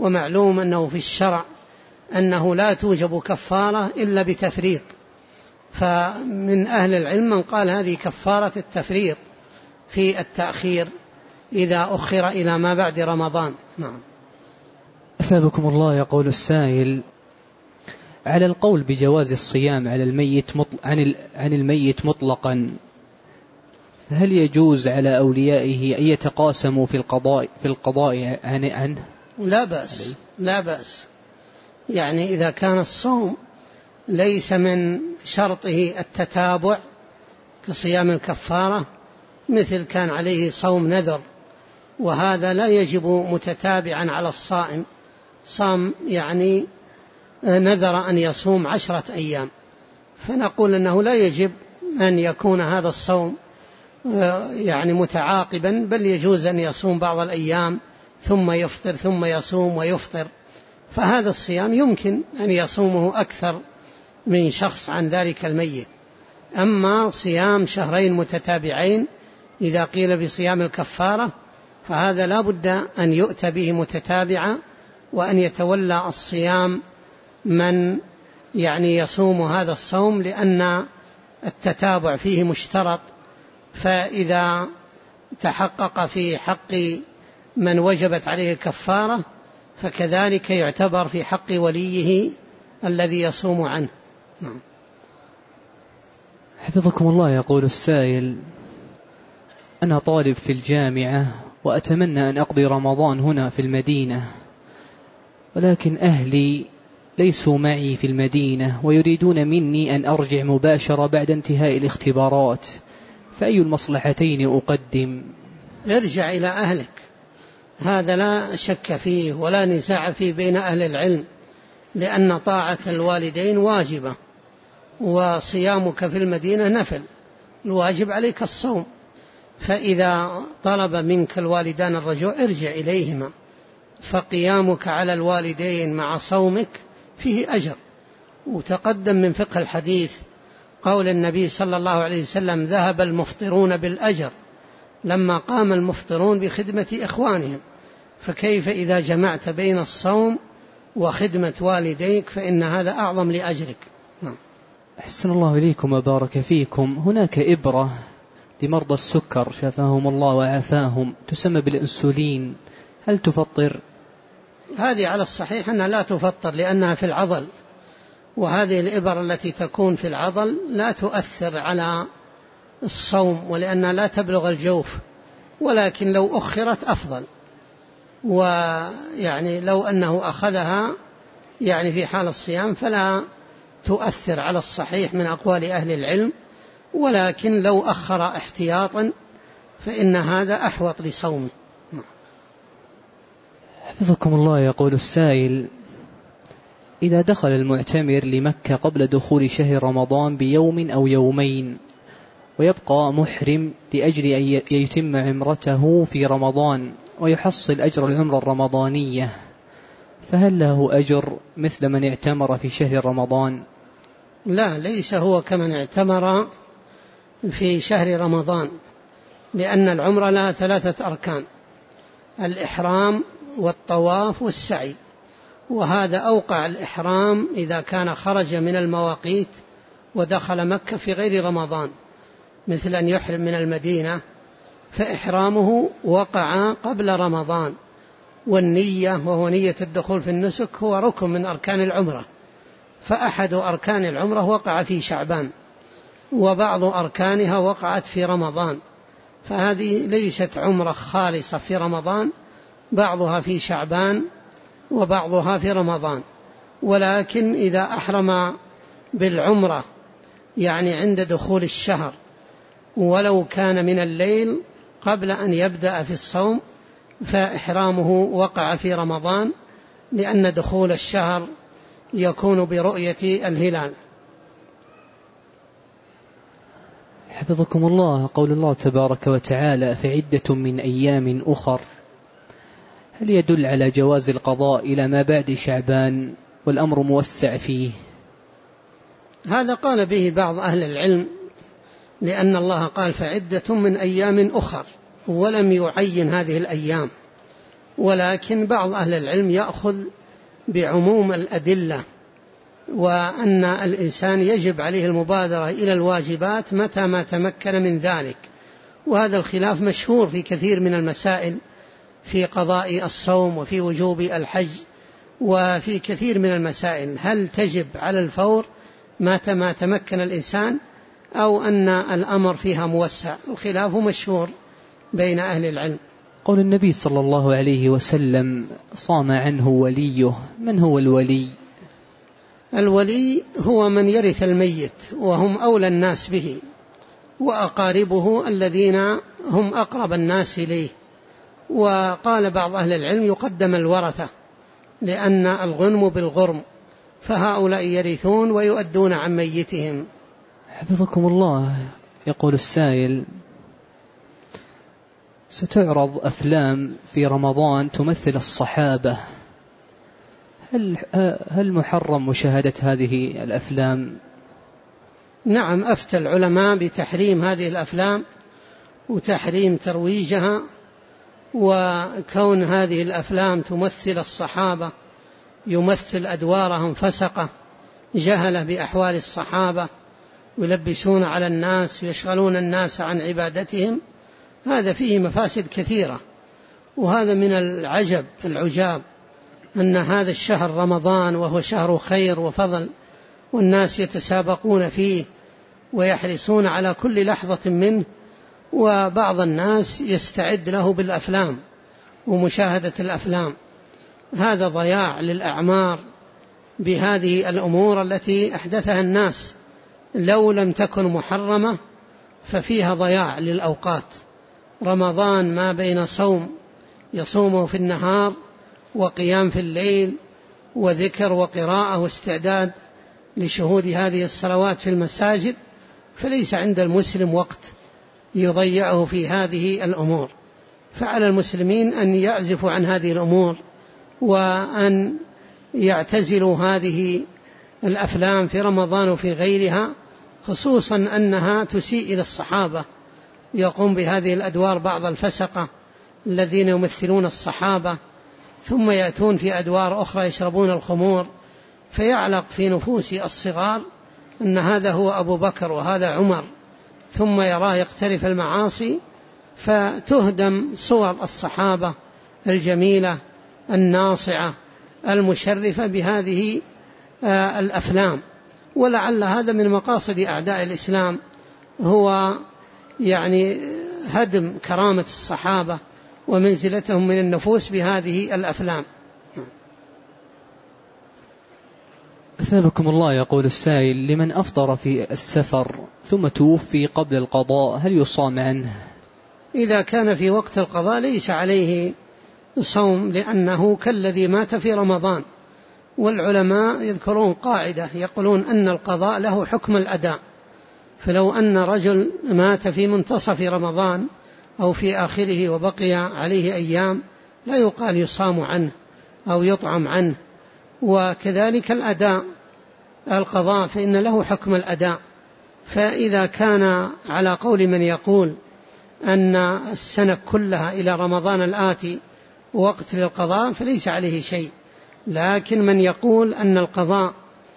ومعلوم أنه في الشرع أنه لا توجب كفارة إلا بتفريط، فمن أهل العلم من قال هذه كفارة التفريط في التأخير إذا أخر إلى ما بعد رمضان. نعم. أثابكم الله. يقول السائل: على القول بجواز الصيام على الميت مطلق عن عن الميت مطلقا، هل يجوز على أوليائه أن يتقاسموا في القضاء في القضاء عنه؟ لا بأس، لا بأس. يعني إذا كان الصوم ليس من شرطه التتابع كصيام الكفارة، مثل كان عليه صوم نذر، وهذا لا يجب متتابعا على الصائم، صام يعني نذر أن يصوم عشرة أيام، فنقول أنه لا يجب أن يكون هذا الصوم يعني متعاقبا، بل يجوز أن يصوم بعض الأيام ثم يفطر ثم يصوم ويفطر، فهذا الصيام يمكن أن يصومه أكثر من شخص عن ذلك الميت. أما صيام شهرين متتابعين إذا قيل بصيام الكفارة فهذا لا بد أن يؤتى به متتابعا، وأن يتولى الصيام من يعني يصوم هذا الصوم، لأن التتابع فيه مشترط، فإذا تحقق في حق من وجبت عليه الكفارة فكذلك يعتبر في حق وليه الذي يصوم عنه. نعم. حفظكم الله. يقول السائل: أنا طالب في الجامعة وأتمنى أن أقضي رمضان هنا في المدينة، ولكن أهلي ليسوا معي في المدينة ويريدون مني أن أرجع مباشرة بعد انتهاء الاختبارات، فأي المصلحتين أقدم؟ ارجع إلى أهلك، هذا لا شك فيه ولا نزاع فيه بين أهل العلم، لأن طاعة الوالدين واجبة، وصيامك في المدينة نفل، الواجب عليك الصوم، فإذا طلب منك الوالدان الرجوع ارجع إليهما، فقيامك على الوالدين مع صومك فيه أجر. وتقدم من فقه الحديث قول النبي صلى الله عليه وسلم: ذهب المفطرون بالأجر، لما قام المفطرون بخدمة إخوانهم، فكيف إذا جمعت بين الصوم وخدمة والديك، فإن هذا أعظم لأجرك. أحسن الله إليكم وبارك فيكم. هناك إبرة لمرضى السكر شفاهم الله وعافاهم تسمى بالإنسولين، هل تفطر؟ هذه على الصحيح أنها لا تفطر لأنها في العضل، وهذه الإبر التي تكون في العضل لا تؤثر على الصوم ولأنها لا تبلغ الجوف، ولكن لو أخرت أفضل، ويعني لو أنه أخذها يعني في حال الصيام فلا تؤثر على الصحيح من أقوال أهل العلم، ولكن لو أخر احتياطا فإن هذا أحوط لصومه. حفظكم الله. يقول السائل: إذا دخل المعتمر لمكة قبل دخول شهر رمضان بيوم أو يومين ويبقى محرم لأجل أن يتم عمرته في رمضان ويحصل أجر العمرة الرمضانية، فهل له أجر مثل من اعتمر في شهر رمضان؟ لا، ليس هو كمن اعتمر في شهر رمضان، لأن العمرة لها ثلاثة أركان: الإحرام والطواف والسعي، وهذا أوقع الإحرام إذا كان خرج من المواقيت ودخل مكة في غير رمضان، مثل أن يحرم من المدينة فإحرامه وقع قبل رمضان، والنية وهو نية الدخول في النسك هو ركن من أركان العمرة، فأحد أركان العمرة وقع في شعبان، وبعض أركانها وقعت في رمضان، فهذه ليست عمرة خالصة في رمضان، بعضها في شعبان وبعضها في رمضان. ولكن إذا أحرم بالعمرة يعني عند دخول الشهر ولو كان من الليل قبل أن يبدأ في الصوم فإحرامه وقع في رمضان، لأن دخول الشهر يكون برؤية الهلال. حفظكم الله. قول الله تبارك وتعالى: فعدة من أيام أخر، هل يدل على جواز القضاء إلى ما بعد شعبان والأمر موسع فيه؟ هذا قال به بعض أهل العلم، لأن الله قال فعدة من أيام أخر ولم يعين هذه الأيام، ولكن بعض أهل العلم يأخذ بعموم الأدلة وأن الإنسان يجب عليه المبادرة إلى الواجبات متى ما تمكن من ذلك. وهذا الخلاف مشهور في كثير من المسائل، في قضاء الصوم وفي وجوب الحج وفي كثير من المسائل، هل تجب على الفور متى ما تمكن الإنسان أو أن الأمر فيها موسع؟ الخلاف مشهور بين أهل العلم. قول النبي صلى الله عليه وسلم صام عنه وليه، من هو الولي؟ الولي هو من يرث الميت وهم أولى الناس به، وأقاربه الذين هم أقرب الناس إليه. وقال بعض أهل العلم يقدم الورثة، لأن الغنم بالغرم، فهؤلاء يرثون ويؤدون عن ميتهم. حفظكم الله. يقول السائل: ستعرض أفلام في رمضان تمثل الصحابة، هل هل محرم مشاهدة هذه الأفلام؟ نعم، أفتى العلماء بتحريم هذه الأفلام وتحريم ترويجها، وكون هذه الأفلام تمثل الصحابة، يمثل أدوارهم فسقة جهلة بأحوال الصحابة، يلبسون على الناس ويشغلون الناس عن عبادتهم، هذا فيه مفاسد كثيرة. وهذا من العجب العجاب أن هذا الشهر رمضان وهو شهر خير وفضل، والناس يتسابقون فيه ويحرصون على كل لحظة منه، وبعض الناس يستعد له بالأفلام ومشاهدة الأفلام. هذا ضياع للأعمار بهذه الأمور التي أحدثها الناس، لو لم تكن محرمة ففيها ضياع للأوقات. رمضان ما بين صوم يصومه في النهار وقيام في الليل وذكر وقراءة واستعداد لشهود هذه الصلوات في المساجد، فليس عند المسلم وقت يضيعه في هذه الأمور. فعلى المسلمين أن يعزفوا عن هذه الأمور وأن يعتزلوا هذه الأفلام في رمضان وفي غيرها، خصوصا أنها تسيء إلى الصحابة. يقوم بهذه الأدوار بعض الفسقة الذين يمثلون الصحابة، ثم يأتون في أدوار أخرى يشربون الخمور، فيعلق في نفوس الصغار أن هذا هو أبو بكر وهذا عمر، ثم يراه يقترف المعاصي، فتهدم صور الصحابة الجميلة الناصعة المشرفة بهذه الأفلام. ولعل هذا من مقاصد أعداء الإسلام، هو يعني هدم كرامة الصحابة ومنزلتهم من النفوس بهذه الأفلام. أثابكم الله. يقول السائل: لمن أفطر في السفر ثم توفي قبل القضاء هل يصام عنه؟ إذا كان في وقت القضاء ليس عليه صوم، لأنه كالذي مات في رمضان. والعلماء يذكرون قاعدة يقولون أن القضاء له حكم الأداء، فلو أن رجل مات في منتصف رمضان أو في آخره وبقي عليه أيام لا يقال يصام عنه أو يطعم عنه. وكذلك الأداء القضاء فإن له حكم الأداء. فإذا كان على قول من يقول أن السنة كلها إلى رمضان الآتي وقت للقضاء فليس عليه شيء. لكن من يقول أن القضاء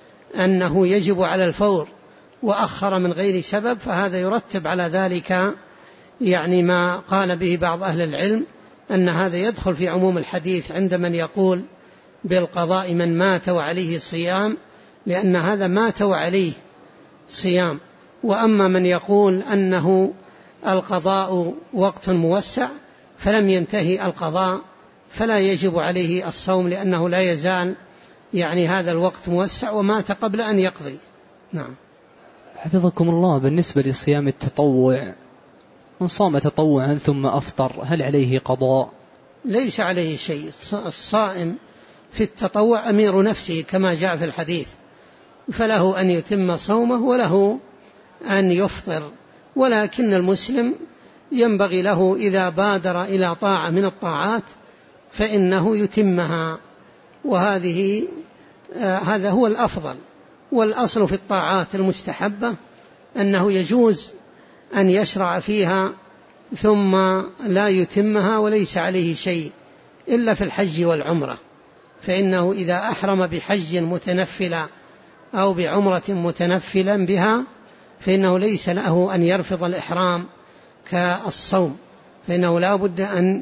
أنه يجب على الفور وأخر من غير سبب، فهذا يرتب على ذلك يعني ما قال به بعض أهل العلم، أن هذا يدخل في عموم الحديث عند من يقول بالقضاء من مات وعليه صيام، لأن هذا مات وعليه صيام. وأما من يقول أنه القضاء وقت موسع فلم ينتهي القضاء فلا يجب عليه الصوم، لأنه لا يزال يعني هذا الوقت موسع ومات قبل أن يقضي. نعم. حفظكم الله. بالنسبة لصيام التطوع، من صام تطوعا ثم أفطر هل عليه قضاء؟ ليس عليه شيء. الصائم في التطوع أمير نفسه كما جاء في الحديث، فله أن يتم صومه وله أن يفطر. ولكن المسلم ينبغي له إذا بادر إلى طاعة من الطاعات فإنه يتمها، وهذه آه هذا هو الأفضل. والأصل في الطاعات المستحبة أنه يجوز أن يشرع فيها ثم لا يتمها وليس عليه شيء، إلا في الحج والعمرة، فإنه إذا أحرم بحج متنفلا أو بعمرة متنفلا بها فإنه ليس له أن يرفض الإحرام كالصوم، فإنه لا بد أن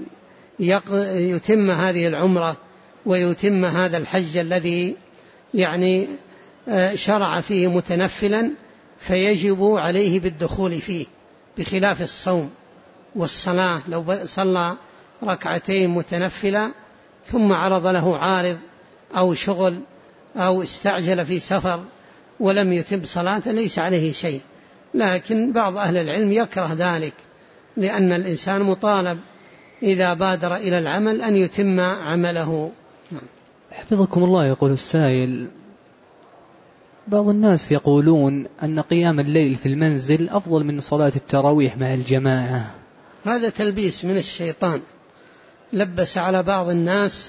يتم هذه العمرة ويتم هذا الحج الذي يعني شرع فيه متنفلا، فيجب عليه بالدخول فيه، بخلاف الصوم والصلاة. لو صلى ركعتين متنفلا ثم عرض له عارض أو شغل أو استعجل في سفر ولم يتم صلاة ليس عليه شيء، لكن بعض أهل العلم يكره ذلك، لأن الإنسان مطالب إذا بادر إلى العمل أن يتم عمله. حفظكم الله. يقول السائل: بعض الناس يقولون أن قيام الليل في المنزل أفضل من صلاة التراويح مع الجماعة. هذا تلبيس من الشيطان، لبس على بعض الناس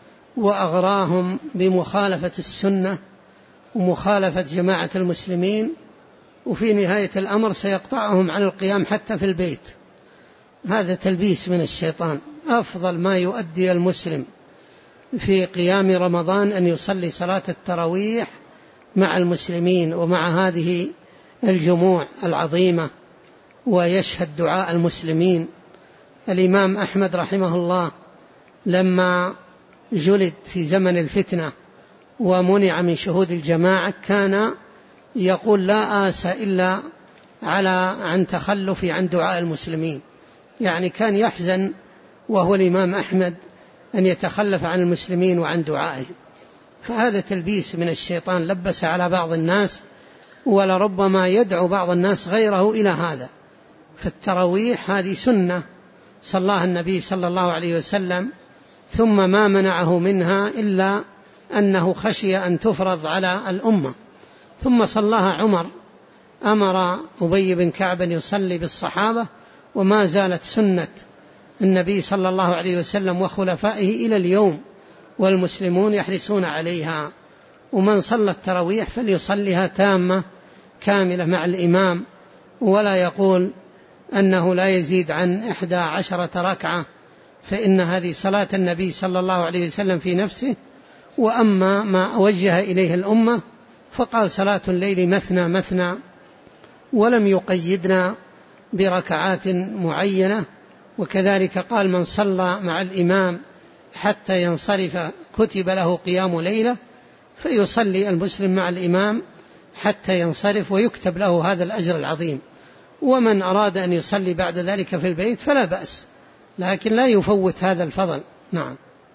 وأغراهم بمخالفة السنة ومخالفة جماعة المسلمين، وفي نهاية الأمر سيقطعهم عن القيام حتى في البيت. هذا تلبيس من الشيطان. أفضل ما يؤدي المسلم في قيام رمضان أن يصلي صلاة التراويح مع المسلمين ومع هذه الجموع العظيمة ويشهد دعاء المسلمين. الإمام أحمد رحمه الله لما جلد في زمن الفتنة ومنع من شهود الجماعة كان يقول: لا آس إلا على عن تخلفي عن دعاء المسلمين. يعني كان يحزن وهو الإمام أحمد أن يتخلف عن المسلمين وعن دعائهم. فهذا تلبيس من الشيطان لبس على بعض الناس، ولربما يدعو بعض الناس غيره إلى هذا. فالتراويح هذه سنة صلاها النبي صلى الله عليه وسلم، ثم ما منعه منها إلا أنه خشي أن تفرض على الأمة، ثم صلاها عمر، أمر أبي بن كعب يصلي بالصحابة، وما زالت سنة النبي صلى الله عليه وسلم وخلفائه إلى اليوم، والمسلمون يحرصون عليها. ومن صلى التراويح فليصليها تامة كاملة مع الإمام، ولا يقول أنه لا يزيد عن إحدى عشرة ركعة، فإن هذه صلاة النبي صلى الله عليه وسلم في نفسه. وأما ما وجه إليه الأمة فقال: صلاة الليل مثنى مثنى، ولم يقيدنا بركعات معينة. وكذلك قال: من صلى مع الإمام حتى ينصرف كتب له قيام ليلة، فيصلي المسلم مع الإمام حتى ينصرف ويكتب له هذا الأجر العظيم. ومن أراد أن يصلي بعد ذلك في البيت فلا بأس، لكن لا يفوت هذا الفضل. نعم.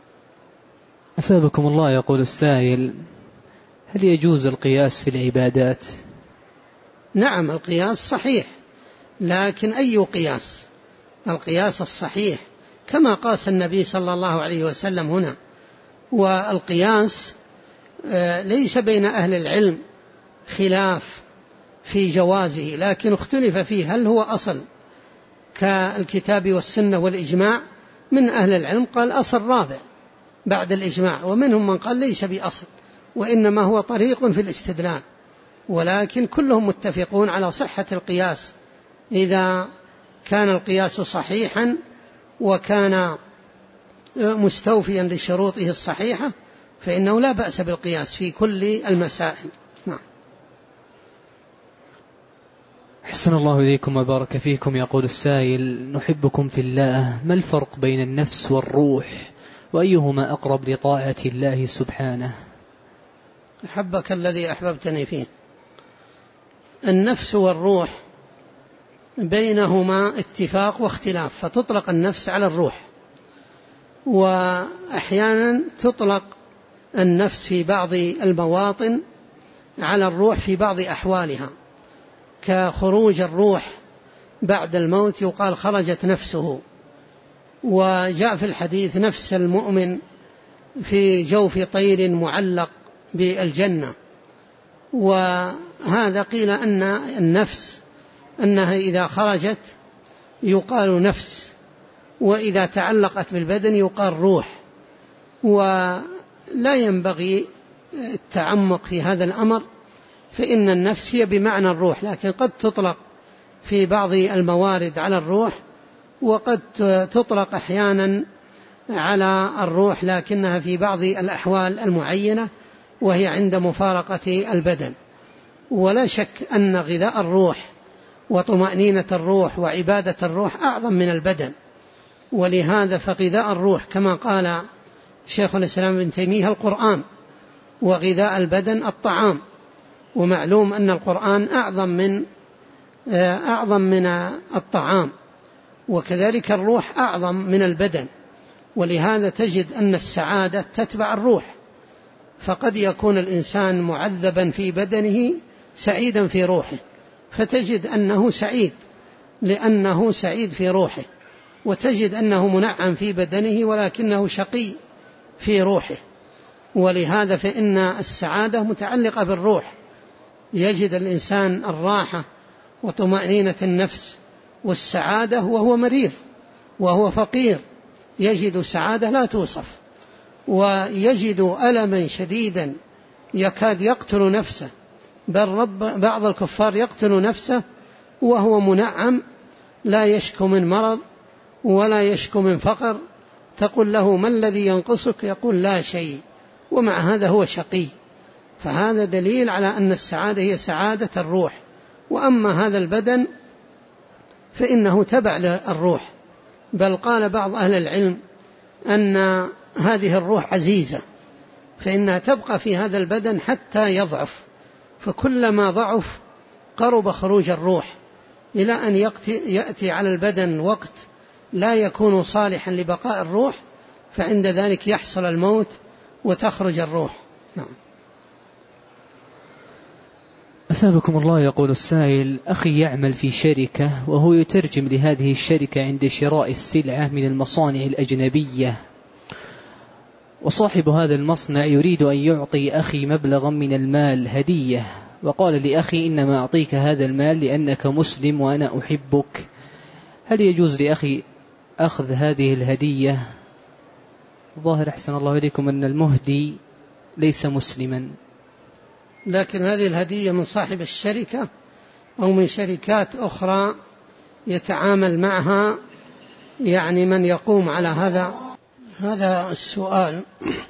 أثابكم الله. يقول السائل: هل يجوز القياس في العبادات؟ نعم، القياس صحيح، لكن أي قياس؟ القياس الصحيح كما قاس النبي صلى الله عليه وسلم هنا. والقياس ليس بين أهل العلم خلاف في جوازه، لكن اختلف فيه هل هو أصل كالكتاب والسنة والإجماع. من أهل العلم قال أصل رابع بعد الإجماع، ومنهم من قال ليس بأصل وإنما هو طريق في الاستدلال. ولكن كلهم متفقون على صحة القياس إذا كان القياس صحيحا وكان مستوفيا لشروطه الصحيحة، فإنه لا بأس بالقياس في كل المسائل. نعم. حسن الله إليكم وبارك فيكم. يقول السائل: نحبكم في الله، ما الفرق بين النفس والروح، وأيهما أقرب لطاعة الله سبحانه؟ أحبك الذي أحببتني فيه. النفس والروح بينهما اتفاق واختلاف، فتطلق النفس على الروح، وأحيانا تطلق النفس في بعض المواطن على الروح في بعض أحوالها، كخروج الروح بعد الموت يقال خرجت نفسه. وجاء في الحديث: نفس المؤمن في جوف طير معلق بالجنة. وهذا قيل أن النفس أنها إذا خرجت يقال نفس، وإذا تعلقت بالبدن يقال روح. ولا ينبغي التعمق في هذا الأمر، فإن النفس هي بمعنى الروح، لكن قد تطلق في بعض الموارد على الروح، وقد تطلق أحيانا على الروح لكنها في بعض الأحوال المعينة وهي عند مفارقة البدن. ولا شك أن غذاء الروح وطمأنينة الروح وعبادة الروح أعظم من البدن، ولهذا فغذاء الروح كما قال شيخ الإسلام ابن تيمية القرآن، وغذاء البدن الطعام. ومعلوم أن القرآن أعظم من أعظم من الطعام، وكذلك الروح أعظم من البدن. ولهذا تجد أن السعادة تتبع الروح، فقد يكون الإنسان معذبا في بدنه سعيدا في روحه، فتجد أنه سعيد لأنه سعيد في روحه، وتجد أنه منعم في بدنه ولكنه شقي في روحه. ولهذا فإن السعادة متعلقة بالروح، يجد الإنسان الراحة وطمأنينة النفس والسعادة وهو مريض وهو فقير، يجد سعادة لا توصف، ويجد ألما شديدا يكاد يقتل نفسه، بل رب بعض الكفار يقتل نفسه وهو منعم، لا يشكو من مرض ولا يشكو من فقر. تقول له ما الذي ينقصك؟ يقول لا شيء، ومع هذا هو شقي. فهذا دليل على أن السعادة هي سعادة الروح. وأما هذا البدن فإنه تبع للروح، بل قال بعض أهل العلم أن هذه الروح عزيزة، فإنها تبقى في هذا البدن حتى يضعف، فكلما ضعف قرب خروج الروح، إلى أن يأتي على البدن وقت لا يكون صالحا لبقاء الروح، فعند ذلك يحصل الموت وتخرج الروح. نعم. أثابكم الله. يقول السائل: أخي يعمل في شركة وهو يترجم لهذه الشركة عند شراء السلعة من المصانع الأجنبية، وصاحب هذا المصنع يريد أن يعطي أخي مبلغا من المال هدية، وقال لأخي إنما أعطيك هذا المال لأنك مسلم وأنا أحبك، هل يجوز لأخي أخذ هذه الهدية؟ ظاهر أحسن الله إليكم أن المهدي ليس مسلما. لكن هذه الهدية من صاحب الشركة أو من شركات أخرى يتعامل معها، يعني من يقوم على هذا هذا السؤال.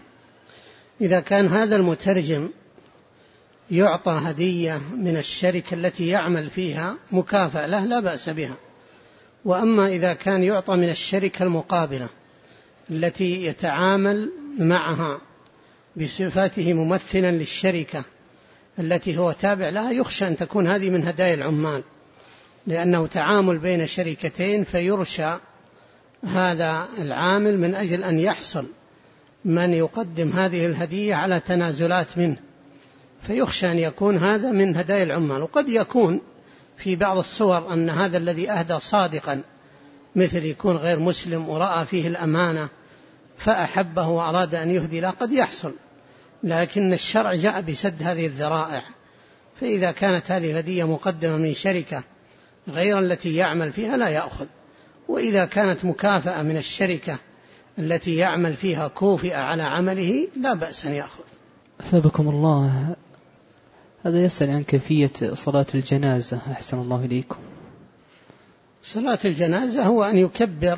إذا كان هذا المترجم يعطى هدية من الشركة التي يعمل فيها مكافأة له لا بأس بها. وأما إذا كان يعطى من الشركة المقابلة التي يتعامل معها بصفاته ممثلا للشركة التي هو تابع لها، يخشى أن تكون هذه من هدايا العمال، لأنه تعامل بين شركتين، فيرشى هذا العامل من أجل أن يحصل من يقدم هذه الهدية على تنازلات منه، فيخشى أن يكون هذا من هدايا العمال. وقد يكون في بعض الصور أن هذا الذي أهدى صادقا، مثل يكون غير مسلم ورأى فيه الأمانة فأحبه وأراد أن يهدي له، قد يحصل، لكن الشرع جاء بسد هذه الذرائع. فإذا كانت هذه الهدية مقدمة من شركة غير التي يعمل فيها لا يأخذ، وإذا كانت مكافأة من الشركة التي يعمل فيها كوفئ على عمله لا بأس أن يأخذ. أثابكم الله. هذا يسأل عن كيفية صلاة الجنازة أحسن الله إليكم. صلاة الجنازة هو أن يكبر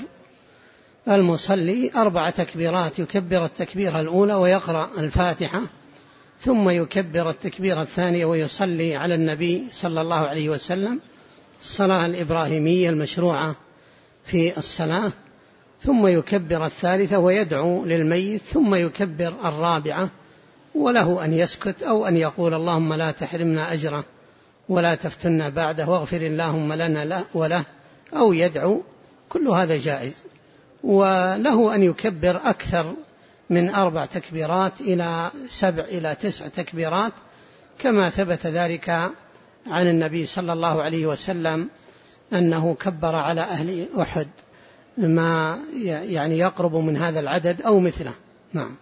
المصلي أربع تكبيرات، يكبر التكبيرة الأولى ويقرأ الفاتحة، ثم يكبر التكبيرة الثانية ويصلي على النبي صلى الله عليه وسلم الصلاة الإبراهيمية المشروعة في الصلاة، ثم يكبر الثالثة ويدعو للميت، ثم يكبر الرابعة، وله أن يسكت أو أن يقول اللهم لا تحرمنا أجره ولا تفتنا بعده واغفر اللهم لنا له وله، أو يدعو، كل هذا جائز. وله أن يكبر أكثر من أربع تكبيرات إلى سبع إلى تسع تكبيرات، كما ثبت ذلك عن النبي صلى الله عليه وسلم أنه كبر على أهل أحد ما يعني يقرب من هذا العدد أو مثله. نعم.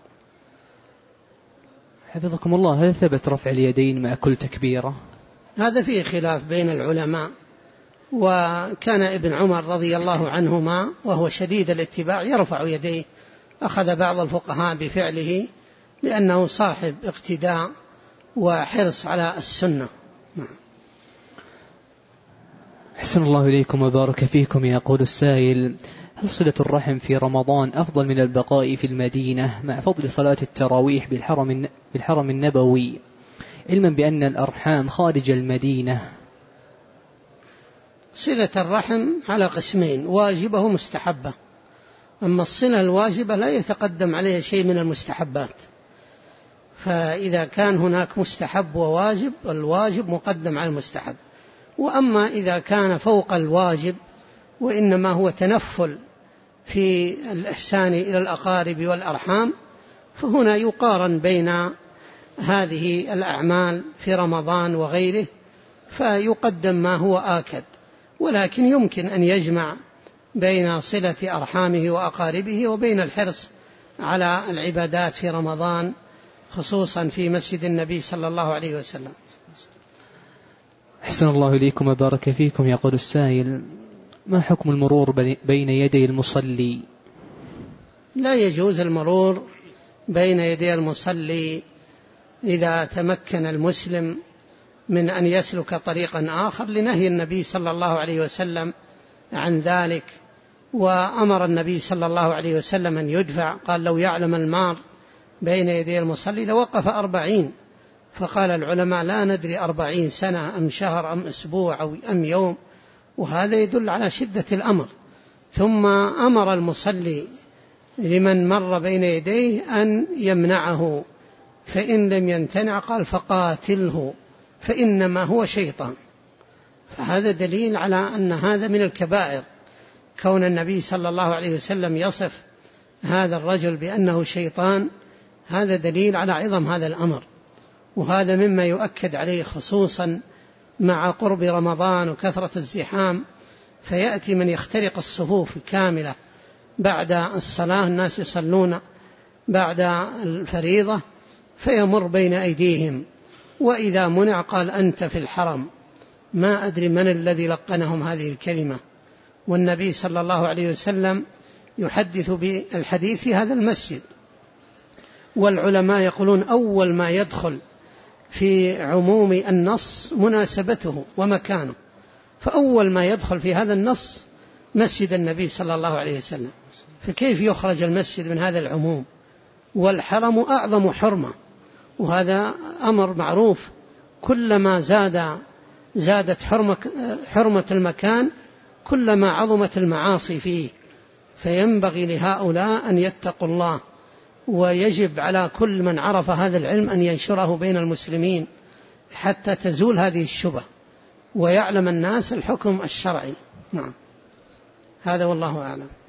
حفظكم الله. هل ثبت رفع اليدين مع كل تكبيرة؟ هذا فيه خلاف بين العلماء، وكان ابن عمر رضي الله عنهما وهو شديد الاتباع يرفع يديه، أخذ بعض الفقهاء بفعله لأنه صاحب اقتداء وحرص على السنة. نعم. أحسن الله إليكم وبارك فيكم. يقول السائل: هل صلة الرحم في رمضان أفضل من البقاء في المدينة مع فضل صلاة التراويح بالحرم, بالحرم النبوي، علما بأن الأرحام خارج المدينة؟ صلة الرحم على قسمين: واجبة ومستحبة. أما الصلة الواجبة لا يتقدم عليها شيء من المستحبات، فإذا كان هناك مستحب وواجب الواجب مقدم على المستحب. وأما إذا كان فوق الواجب وإنما هو تنفل في الإحسان إلى الأقارب والأرحام، فهنا يقارن بين هذه الأعمال في رمضان وغيره، فيقدم ما هو آكد. ولكن يمكن أن يجمع بين صلة أرحامه وأقاربه وبين الحرص على العبادات في رمضان، خصوصا في مسجد النبي صلى الله عليه وسلم. أحسن الله إليكم وبارك فيكم. يقول السائل: ما حكم المرور بين يدي المصلي؟ لا يجوز المرور بين يدي المصلي إذا تمكن المسلم من أن يسلك طريقا آخر، لنهي النبي صلى الله عليه وسلم عن ذلك. وأمر النبي صلى الله عليه وسلم أن يدفع، قال: لو يعلم المار بين يدي المصلي لوقف أربعين. فقال العلماء: لا ندري أربعين سنة أم شهر أم أسبوع أو أم يوم، وهذا يدل على شدة الأمر. ثم أمر المصلي لمن مر بين يديه أن يمنعه، فإن لم يمتنع قال: فقاتله فإنما هو شيطان. فهذا دليل على أن هذا من الكبائر، كون النبي صلى الله عليه وسلم يصف هذا الرجل بأنه شيطان، هذا دليل على عظم هذا الأمر. وهذا مما يؤكد عليه خصوصا مع قرب رمضان وكثرة الزحام، فيأتي من يخترق الصفوف الكاملة بعد الصلاة، الناس يصلون بعد الفريضة فيمر بين أيديهم، وإذا منع قال: أنت في الحرم. ما أدري من الذي لقنهم هذه الكلمة. والنبي صلى الله عليه وسلم يحدث بالحديث في هذا المسجد، والعلماء يقولون أول ما يدخل في عموم النص مناسبته ومكانه، فأول ما يدخل في هذا النص مسجد النبي صلى الله عليه وسلم، فكيف يخرج المسجد من هذا العموم؟ والحرم أعظم حرمة، وهذا أمر معروف، كلما زاد زادت حرمة, حرمة المكان كلما عظمت المعاصي فيه. فينبغي لهؤلاء أن يتقوا الله، ويجب على كل من عرف هذا العلم أن ينشره بين المسلمين حتى تزول هذه الشبهة ويعلم الناس الحكم الشرعي. نعم، هذا والله أعلم.